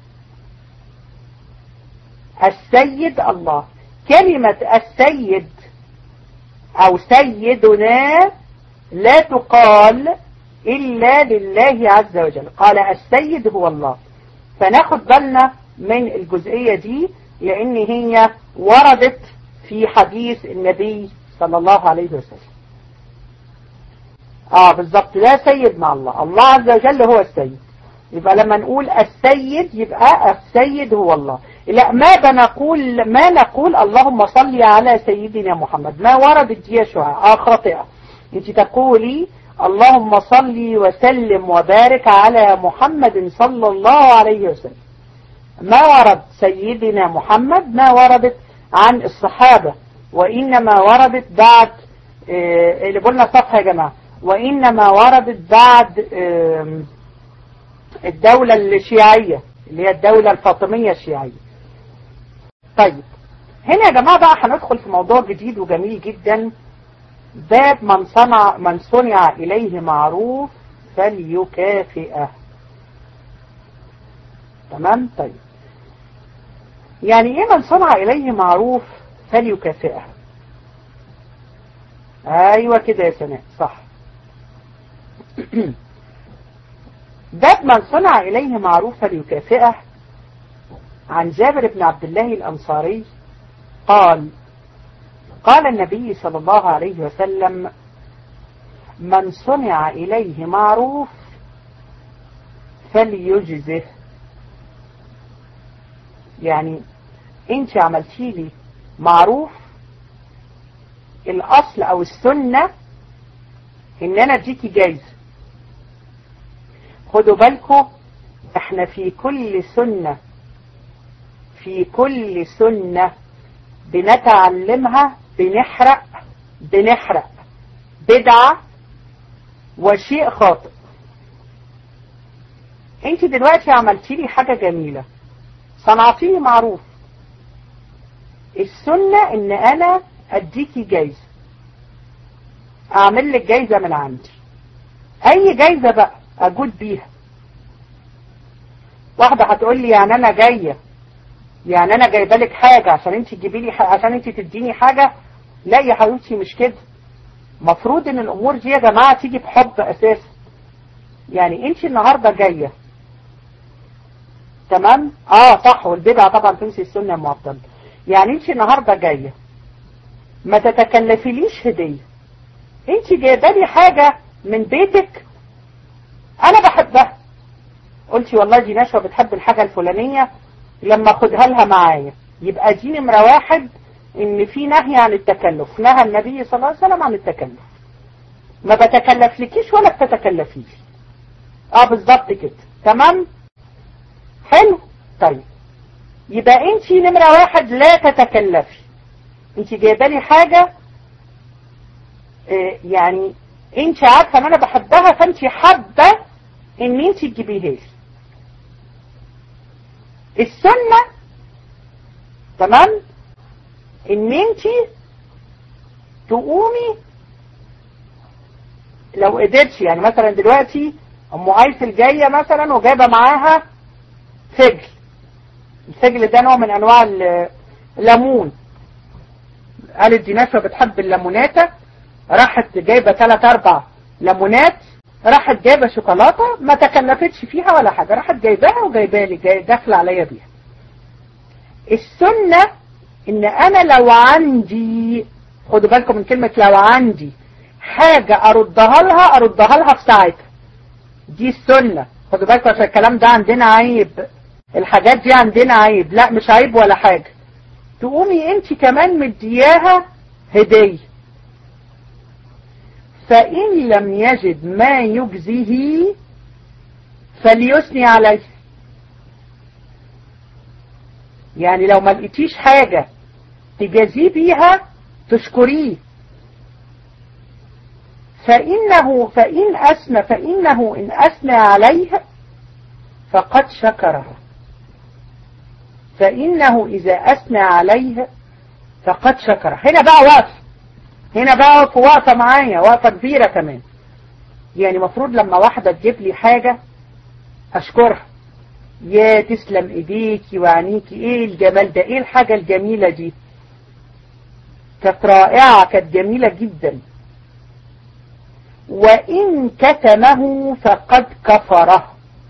السيد الله. كلمة السيد او سيدنا لا تقال الا لله عز وجل، قال السيد هو الله. فناخد بالنا من الجزئية دي، لان هي وردت في حديث النبي صلى الله عليه وسلم. اه بالظبط، لا سيد مع الله، الله عز وجل هو السيد. يبقى لما نقول السيد يبقى السيد هو الله. لا ما بنقول ما نقول اللهم صل على سيدنا محمد، ما وردت دي شعاع اه خاطئة. انت تقولي اللهم صل وسلم وبارك على محمد صلى الله عليه وسلم. ما ورد سيدنا محمد ما وردت عن الصحابة، وإنما وردت بعد اه اللي قلنا صفحة يا جماعة، وإنما وردت بعد اه الدولة الشيعية اللي هي الدولة الفاطمية الشيعية. طيب هنا يا جماعة بقى هندخل في موضوع جديد وجميل جدا، باب من صنع من صنع إليه معروف فليكافئه. تمام. طيب يعني ايه من صنع إليه معروف فليكافئه؟ ايوه كده يا سناء صح. باب من صنع إليه معروف فليكافئه. عن جابر بن عبد الله الأنصاري قال قال النبي صلى الله عليه وسلم من صنع إليه معروف فليجزه. يعني انت عملتي لي معروف الاصل او السنة ان انا اديكي جايزة. خدوا بالكم احنا في كل سنة في كل سنة بنتعلمها بنحرق بنحرق بدعة وشيء خاطئ. انت دلوقتي عملتي لي حاجة جميلة، صنعتي لي معروف. السنة ان انا اديكي جايزة، اعمل لك جايزة من عندي، اي جايزة بقى اجود بيها. واحدة هتقول لي يعني انا جاية يعني انا جايبه لك حاجة عشان انت تجيبي لي عشان انت تديني حاجة. لا يا حبيبتي مش كده. مفروض ان الامور دي يا جماعة تيجي بحب اساسا. يعني انت النهاردة جاية تمام، اه صح، والبدعة طبعا تنسي السنة المعطلة. يعني انت النهاردة جاية ما تتكلفيليش هدية، انت جايبه لي حاجة من بيتك انا بحبها، قلتي والله دي نشوى بتحب الحاجة الفلانية لما اخدها لها معايا، يبقى دي نمرة واحد ان في نهي عن التكلف. نهى النبي صلى الله عليه وسلم عن التكلف، ما بتكلف لكيش ولا بتتكلفيش. اه بالظبط كده تمام حلو. طيب يبقى انت نمرة واحد لا تتكلفي، انت جايبه لي حاجة اه يعني انت عارفة ان انا بحبها فانت حابة ان انت تجيبيها لي. السنة تمام ان انت تقومي لو قدرتي. يعني مثلا دلوقتي ام عايسل جاية مثلا وجايبة معاها فجل، الفجل ده نوع من انواع الليمون، قالت دي نشوى بتحب الليموناتة، راحت جايبة ثلاث اربع ليمونات، راحت جايبة شوكولاتة ما تكلفتش فيها ولا حاجة، راحت جايباها وجايبها لي جاي داخله عليا بيها. السنة ان انا لو عندي، خدوا بالكم من كلمة لو عندي حاجة اردها لها اردها لها في ساعتها، دي السنة. خدوا بالكم عشان الكلام ده عندنا عيب، الحاجات دي عندنا عيب. لا مش عيب ولا حاجة، تقومي انت كمان مدياها هدية. فإن لم يجد ما يجزيه فليثني عليه. يعني لو ما لقيتيش حاجة تجازيه بيها تشكريه. فإنه فإن أثنى فإنه إن أثنى عليه فقد شكره، فإنه إذا أثنى عليه فقد شكره. هنا بقى وقف، هنا بقى وقف وقفة معايا، وقفة كبيرة كمان. يعني مفروض لما واحدة تجيب لي حاجة أشكرها، يا تسلم إيديكي وعنيكي، إيه الجمال ده، إيه الحاجة الجميلة دي، كانت رائعة، كانت جميلة جدا. وإن كتمه فقد كفره.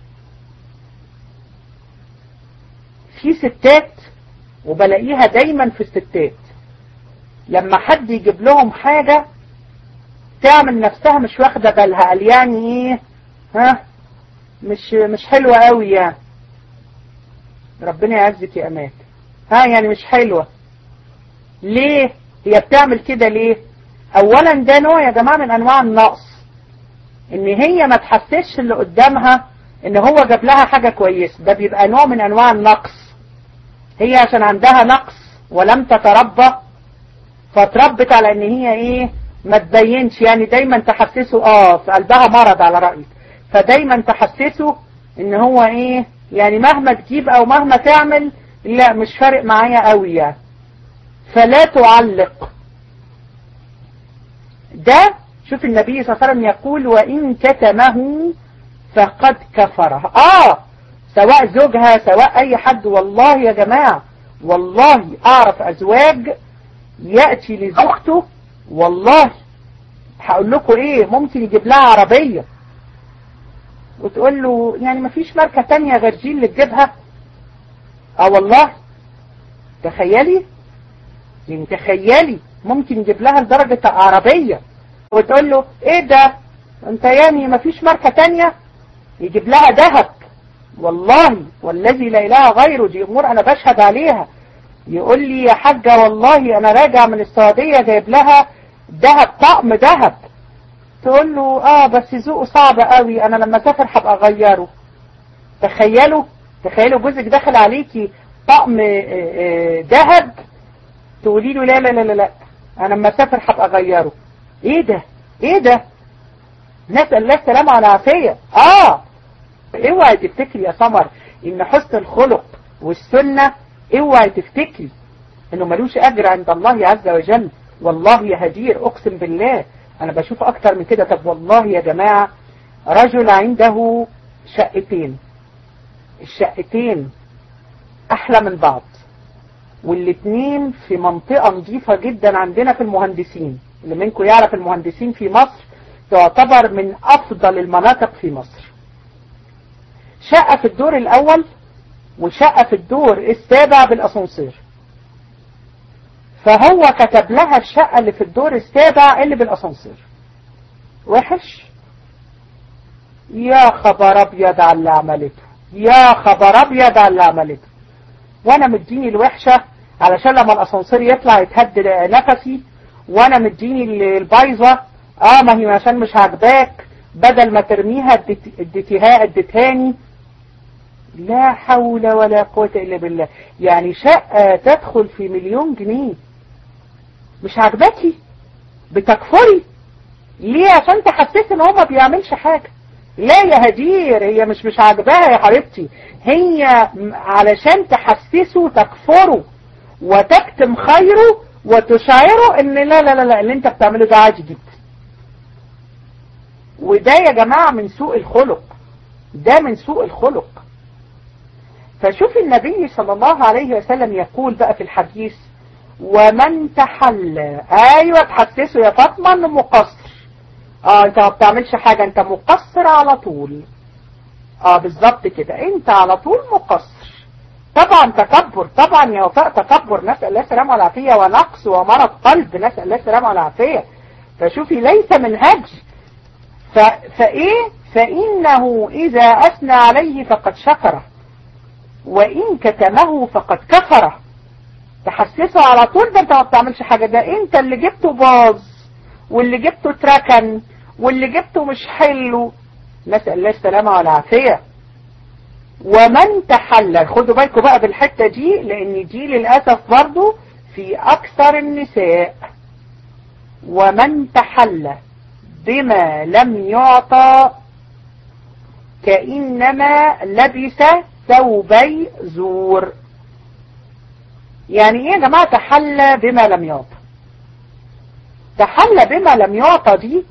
في ستات وبلاقيها دايما في الستات لما حد يجيب لهم حاجة تعمل نفسها مش واخدة بالها، قال يعني ايه ها مش مش حلوة قوي يعني، ربنا يعزك يا امان، ها يعني مش حلوة. ليه هي بتعمل كده ليه؟ اولا ده نوع يا جماعة من انواع النقص، ان هي ما تحسسش اللي قدامها ان هو جاب لها حاجة كويسة، ده بيبقى نوع من انواع النقص. هي عشان عندها نقص ولم تتربى فتربت على ان هي ايه ما تبينش، يعني دايما تحسسه اه في قلبها مرض على رأيك، فدايما تحسسه ان هو ايه يعني مهما تجيب او مهما تعمل لا مش فارق معايا قوي يعني، فلا تعلق. ده شوف النبي صلى الله عليه وسلم يقول وإن كتمه فقد كفره. اه سواء زوجها سواء اي حد. والله يا جماعة والله اعرف ازواج يأتي لزوجته، والله هقول لكم ايه ممكن يجيب لها عربية وتقول له يعني مفيش ماركة تانية غير دي اللي تجيبها. اه والله تخيلي، يعني تخيلي ممكن يجيب لها لدرجة عربية وتقول له ايه ده انت يعني مفيش ماركة تانية، يجيب لها ذهب. والله والذي لا اله غيره، دي امور انا بشهد عليها. يقول لي يا حاجة والله انا راجع من السعودية جايب لها دهب، طقم دهب. تقول له اه بس ذوقه صعب قوي، انا لما اسافر هبقى اغيره. تخيلوا تخيلوا جوزك دخل عليكي طقم دهب، تقولي له لا لا لا لا انا لما اسافر هبقى اغيره. ايه ده ايه ده؟ نسأل الله السلامة والعافية. اه اوعي تفتكري يا سمر ان حسن الخلق والسنة، اوعي تفتكري انه ملوش اجر عند الله عز وجل. والله يا هدير اقسم بالله انا بشوف اكتر من كده. طب والله يا جماعة، رجل عنده شقتين، الشقتين احلى من بعض، والاتنين في منطقة نظيفة جدا عندنا في المهندسين. اللي منكم يعرف المهندسين في مصر تعتبر من افضل المناطق في مصر. شقة في الدور الاول وشقة في الدور السابع بالاسانسير. فهو كتب لها الشقة اللي في الدور السابع اللي بالاسانسير. وحش؟ يا خبر ابيض على اللي عملته، يا خبر ابيض على اللي عملته. وانا مديني الوحشة علشان لما الاسانسير يطلع يتهد نفسي، وانا مديني البايظة اه ما هي عشان مش عاجباك، بدل ما ترميها اديتيها اديتهاني. لا حول ولا قوة الا بالله. يعني شقة تدخل في مليون جنيه مش عاجباكي بتكفري ليه؟ عشان تحسسي ان هو ما بيعملش حاجة. لا يا هدير، هي مش مش عاجباها يا حبيبتي، هي علشان تحسسه تكفره وتكتم خيره وتشعره ان لا لا لا لا اللي انت بتعمله ده عادي جدا. وده يا جماعة من سوء الخلق، ده من سوء الخلق. فشوف النبي صلى الله عليه وسلم يقول بقى في الحديث: ومن تحلى، ايوه تحسسه يا فاطمة انه مقصر. اه انت ما بتعملش حاجة، انت مقصر على طول. اه بالظبط كده، انت على طول مقصر. طبعا تكبر، طبعا يا وفاء تكبر، نسأل الله السلامة والعافية، ونقص ومرض قلب، نسأل الله السلامة والعافية. فشوفي ليس من هجر. ف... فايه فإنه إذا أثنى عليه فقد شكره، وإن كتمه فقد كفره. تحسسه على طول ده انت ما بتعملش حاجة، ده انت اللي جبته باظ، واللي جبته تركن، واللي جبته مش حلو. نسأل الله السلامة والعافية. ومن تحلى، خدوا بالكم بقى بالحتة دي، لان دي للأسف برضو في اكثر النساء. ومن تحلى بما لم يعطى كإنما لبس ثوبي زور. يعني ايه يا جماعة تحلى بما لم يعطى؟ تحلى بما لم يعطى دي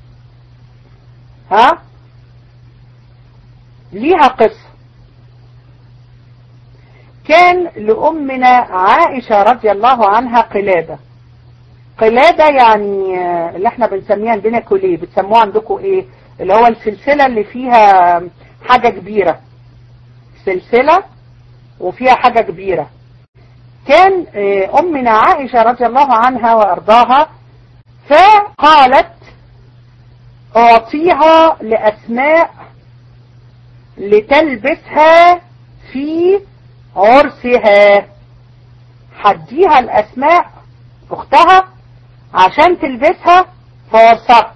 ها ليها قصة. كان لأمنا عائشة رضي الله عنها قلادة. قلادة يعني اللي احنا بنسميها عندنا كوليه، بتسموها عندكم ايه؟ اللي هو السلسلة اللي فيها حاجة كبيرة، سلسلة وفيها حاجة كبيرة. كان أمنا عائشة رضي الله عنها وأرضاها فقالت: أعطيها لأسماء لتلبسها في عرسها. حديها الأسماء أختها عشان تلبسها في عرسها.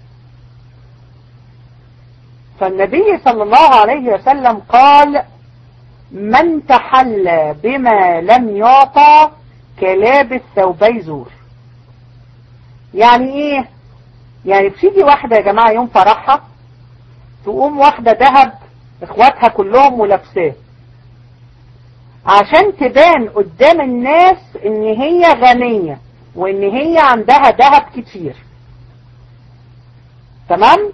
فالنبي صلى الله عليه وسلم قال: من تحلى بما لم يعطى كلابس ثوبي زور. يعني ايه؟ يعني بتيجي واحدة يا جماعة يوم فرحها تقوم واحدة ذهب اخواتها كلهم ولابساه عشان تبان قدام الناس ان هي غنية وان هي عندها ذهب كتير. تمام؟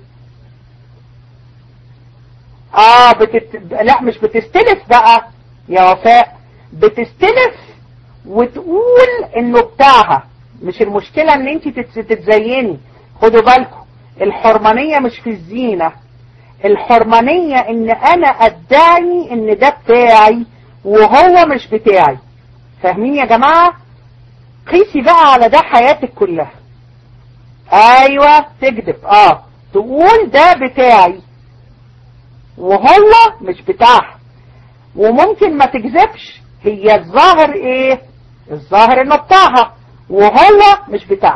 اه بتت... لا مش بتستلف بقى يا وفاء، بتستلف وتقول انه بتاعها. مش المشكلة ان انت تت... تتزيني. خدوا بالكم، الحرمانية مش في الزينة، الحرمانية ان انا ادعي ان ده بتاعي وهو مش بتاعي. فاهمين يا جماعة؟ قيسي بقى على ده حياتك كلها. ايوه تكذب، اه تقول ده بتاعي وهو مش بتاعها. وممكن ما تكذبش، هي الظاهر ايه؟ الظاهر انه بتاعها وهو مش بتاعها،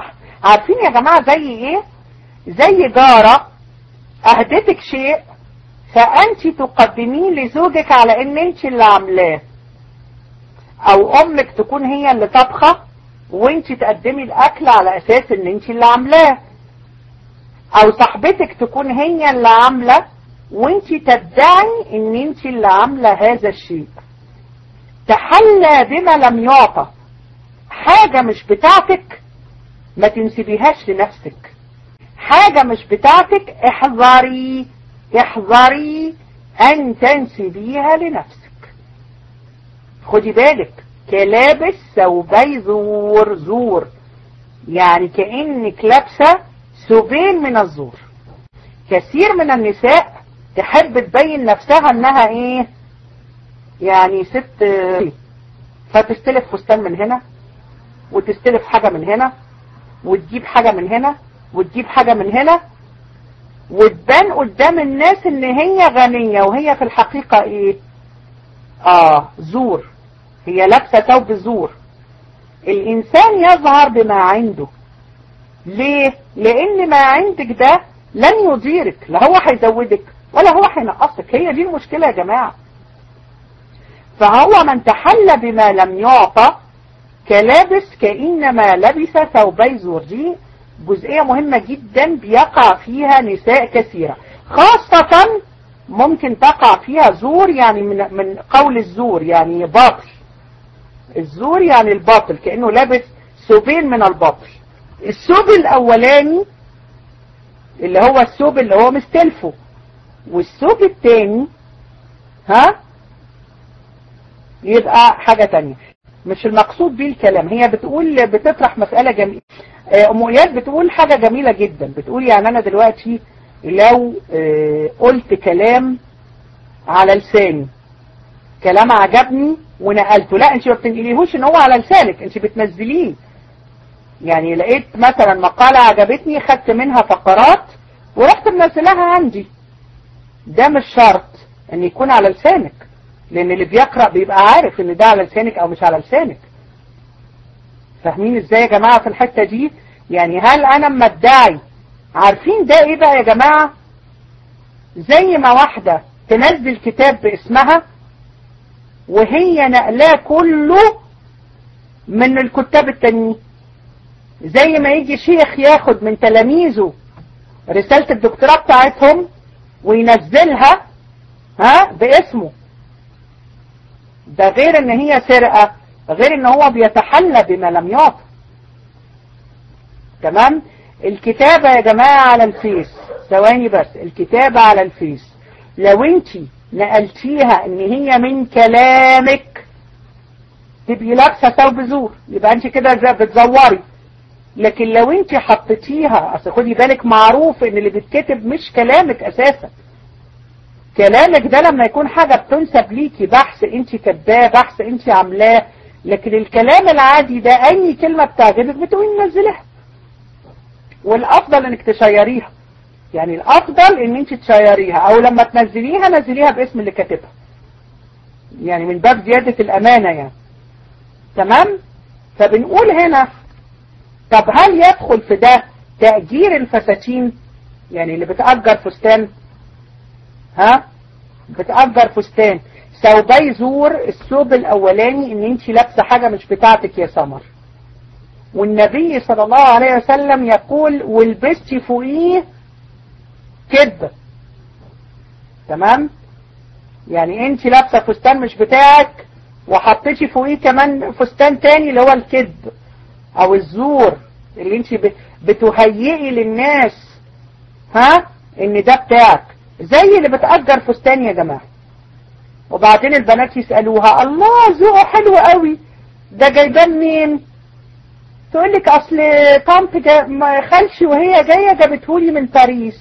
عارفين يا جماعة زي ايه؟ زي جارة اهدتك شيء فانت تقدميه لزوجك على ان انت اللي عاملاه، او امك تكون هي اللي طبخة وانت تقدمي الاكل على اساس ان انت اللي عاملاه، او صاحبتك تكون هي اللي عاملة وانت تدعي ان انت اللي عاملة هذا الشيء. تحلى بما لم يعطى، حاجة مش بتاعتك ما تنسبيهاش لنفسك، حاجة مش بتاعتك احذري احذري ان تنسبيها لنفسك. خدي بالك، كلابس ثوبي زور، زور يعني كأنك لابسة ثوبين من الزور. كثير من النساء تحب تبين نفسها انها ايه، يعني ست، فتستلف فستان من هنا وتستلف حاجة من هنا وتجيب حاجة من هنا وتجيب حاجة من هنا، وتبان قدام الناس ان هي غنية وهي في الحقيقة ايه؟ اه زور، هي لابسة ثوب زور. الانسان يظهر بما عنده. ليه؟ لان ما عندك ده لن يضيرك، لا هو هيزودك ولا هو هينقصك، هي دي المشكلة يا جماعة. فهو من تحلى بما لم يعطى كلابس كأنما لبس ثوبي زور. دي جزئية مهمة جدا بيقع فيها نساء كثيرة، خاصة ممكن تقع فيها زور، يعني من, من قول الزور يعني باطل. الزور يعني الباطل، كأنه لابس ثوبين من الباطل. الثوب الأولاني اللي هو الثوب اللي هو مستلفه، والثوب الثاني ها يبقى حاجة تانية. مش المقصود بيه الكلام. هي بتقول بتطرح مسألة جميلة. أم إياد بتقول حاجة جميلة جدا، بتقول يعني أنا دلوقتي لو قلت كلام على لساني، كلام عجبني ونقلته، لا انت ما بتنقليهوش ان هو على لسانك، انت بتنزليه. يعني لقيت مثلا مقالة عجبتني خدت منها فقرات ورحت منزلها عندي، ده مش شرط ان يكون على لسانك، لان اللي بيقرأ بيبقى عارف ان ده على لسانك او مش على لسانك. فاهمين ازاي يا جماعة في الحتة دي؟ يعني هل انا اما ادعي، عارفين ده ايه بقى يا جماعة؟ زي ما واحدة تنزل كتاب باسمها وهي نقلاه كله من الكتاب التانيين، زي ما يجي شيخ ياخد من تلاميذه رسالة الدكتوراه بتاعتهم وينزلها ها باسمه. ده غير ان هي سرقة، غير ان هو بيتحلى بما لم يعطى. تمام؟ الكتابة يا جماعة على الفيس، ثواني بس، الكتابة على الفيس لو انت نقلتيها ان هي من كلامك تبقي لابسة ثوب زور، يبقى انت كده بتزوري. لكن لو انت حطيتيها، اصل خدي بالك معروف ان اللي بيتكتب مش كلامك اساسا. كلامك ده لما يكون حاجة بتنسب ليكي، بحث انت كاتباه، بحث انت عاملاه. لكن الكلام العادي ده اي كلمة بتعجبك بتقولي ننزلها، والافضل انك تشيريها. يعني الافضل ان انت تشيريها، او لما تنزليها نزليها باسم اللي كاتبها، يعني من باب زيادة الامانة يعني. تمام؟ فبنقول هنا طب هل يدخل في ده تأجير الفساتين؟ يعني اللي بتأجر فستان، ها بتأجر فستان ثوبي زور. الثوب الاولاني ان انت لابسه حاجة مش بتاعتك يا سمر، والنبي صلى الله عليه وسلم يقول والبستي فوقيه كذب. تمام؟ يعني انت لابسه فستان مش بتاعك وحطيتي فوقيه كمان فستان تاني اللي هو الكذب او الزور، اللي انت بتهيئي للناس ها ان ده بتاعك، زي اللي بتأجر فستان يا جماعة. وبعدين البنات يسألوها الله ذوقه حلو قوي، ده جايباه منين؟ تقول لك اصل طنط خالشي وهي جايه جابتهولي من باريس.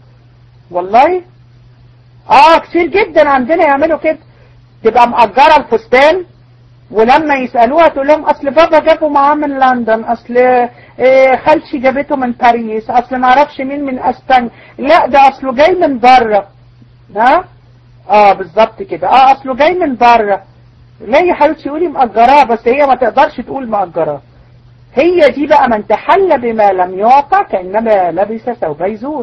والله اه كتير جدا عندنا يعملوا كده، تبقى مأجره الفستان ولما يسألوها تقول لهم اصل بابا جابه معاه من لندن، اصل إيه خالتي جابته من باريس، اصل ما اعرفش مين من اسبانيا، لا ده اصله جاي من بره. ها اه بالظبط كده، اه اصله جاي من بره. لا يا حبيبتي قولي مأجراه، بس هي ما تقدرش تقول مأجراه. هي دي بقى من تحلى بما لم يعطى كأنما لبس ثوبي زور.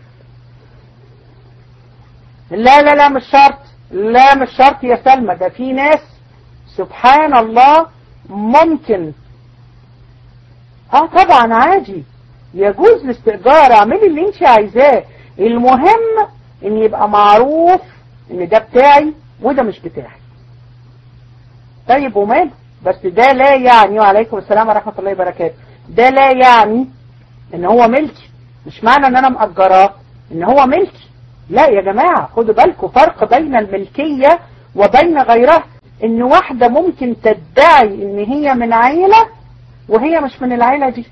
لا لا لا مش شرط، لا مش شرط يا سلمى، ده في ناس سبحان الله ممكن اه طبعا عادي يجوز الاستئجار، اعملي اللي انت عايزاه، المهم ان يبقى معروف ان ده بتاعي وده مش بتاعي. طيب وماله، بس ده لا يعني، وعليكم السلام ورحمة الله وبركاته، ده لا يعني ان هو ملكي، مش معنى ان انا مأجراه ان هو ملكي. لا يا جماعة خدوا بالكم، فرق بين الملكية وبين غيرها، ان واحدة ممكن تدعي ان هي من عيلة وهي مش من العيلة دي.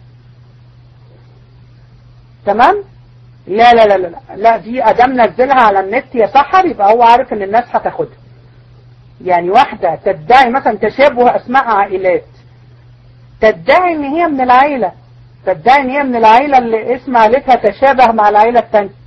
تمام؟ لا لا لا لا لا دي ادام نزلها على النت يا سحر يبقى هو عارف ان الناس هتاخدها. يعني واحدة تدعي مثلا تشابه اسماء عائلات، تدعي ان هي من العيلة، تدعي ان هي من العيلة اللي اسم عائلتها تشابه مع العيلة الثانية،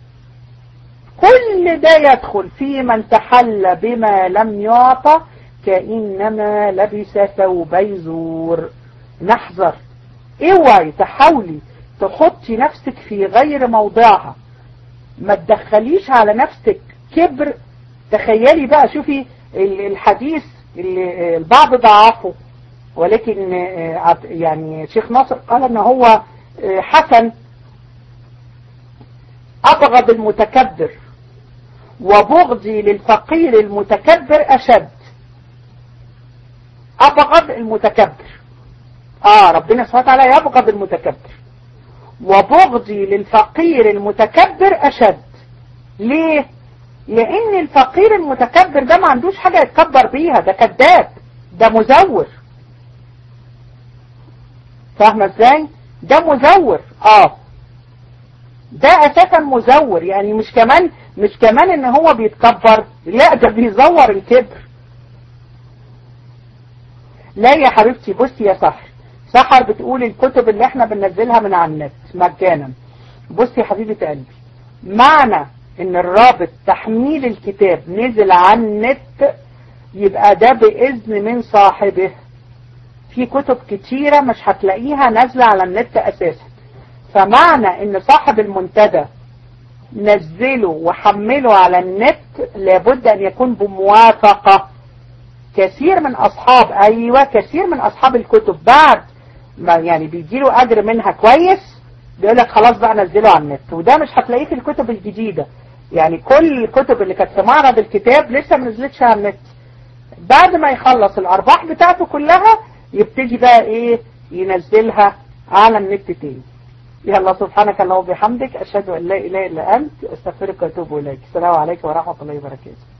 كل ده يدخل في من تحلى بما لم يعطى كأنما لبس ثوبي زور. نحذر، اوعي تحاولي تحطي نفسك في غير موضعها، ما تدخليش على نفسك كبر. تخيلي بقى، شوفي الحديث اللي البعض ضعفه ولكن يعني شيخ ناصر قال ان هو حسن: أبغض المتكبر وبغضي للفقير المتكبر أشد. أبغض المتكبر، آه ربنا سبحانه وتعالى يبغض المتكبر، وبغضي للفقير المتكبر أشد. ليه؟ لأن الفقير المتكبر ده ما عندوش حاجة يتكبر بيها، ده كذاب، ده مزور. فاهمة ازاي؟ ده مزور، اه ده اساسا مزور، يعني مش كمان مش كمان ان هو بيتكبر، لا ده بيزور الكبر. لا يا حبيبتي بصي يا سحر، سحر بتقول الكتب اللي احنا بننزلها من على النت مجانا. بصي يا حبيبة قلبي، معنى ان الرابط تحميل الكتاب نزل على النت يبقى ده بإذن من صاحبه. في كتب كتيرة مش هتلاقيها نازلة على النت اساسا، فمعنى ان صاحب المنتدى نزله وحمله على النت لابد ان يكون بموافقة. كثير من اصحاب ايوه كثير من اصحاب الكتب بعد ما يعني بيجيله اجر منها كويس بيقول لك خلاص بقى نزله على النت، وده مش هتلاقيه في الكتب الجديدة. يعني كل الكتب اللي كانت في معرض الكتاب لسه ما نزلتش على النت، بعد ما يخلص الارباح بتاعته كلها يبتدي بقى ايه ينزلها على النت تاني. يلا سبحانك اللهم وبحمدك، أشهد أن لا إله إلا أنت، أستغفرك وأتوب إليك. السلام عليكم ورحمة الله وبركاته.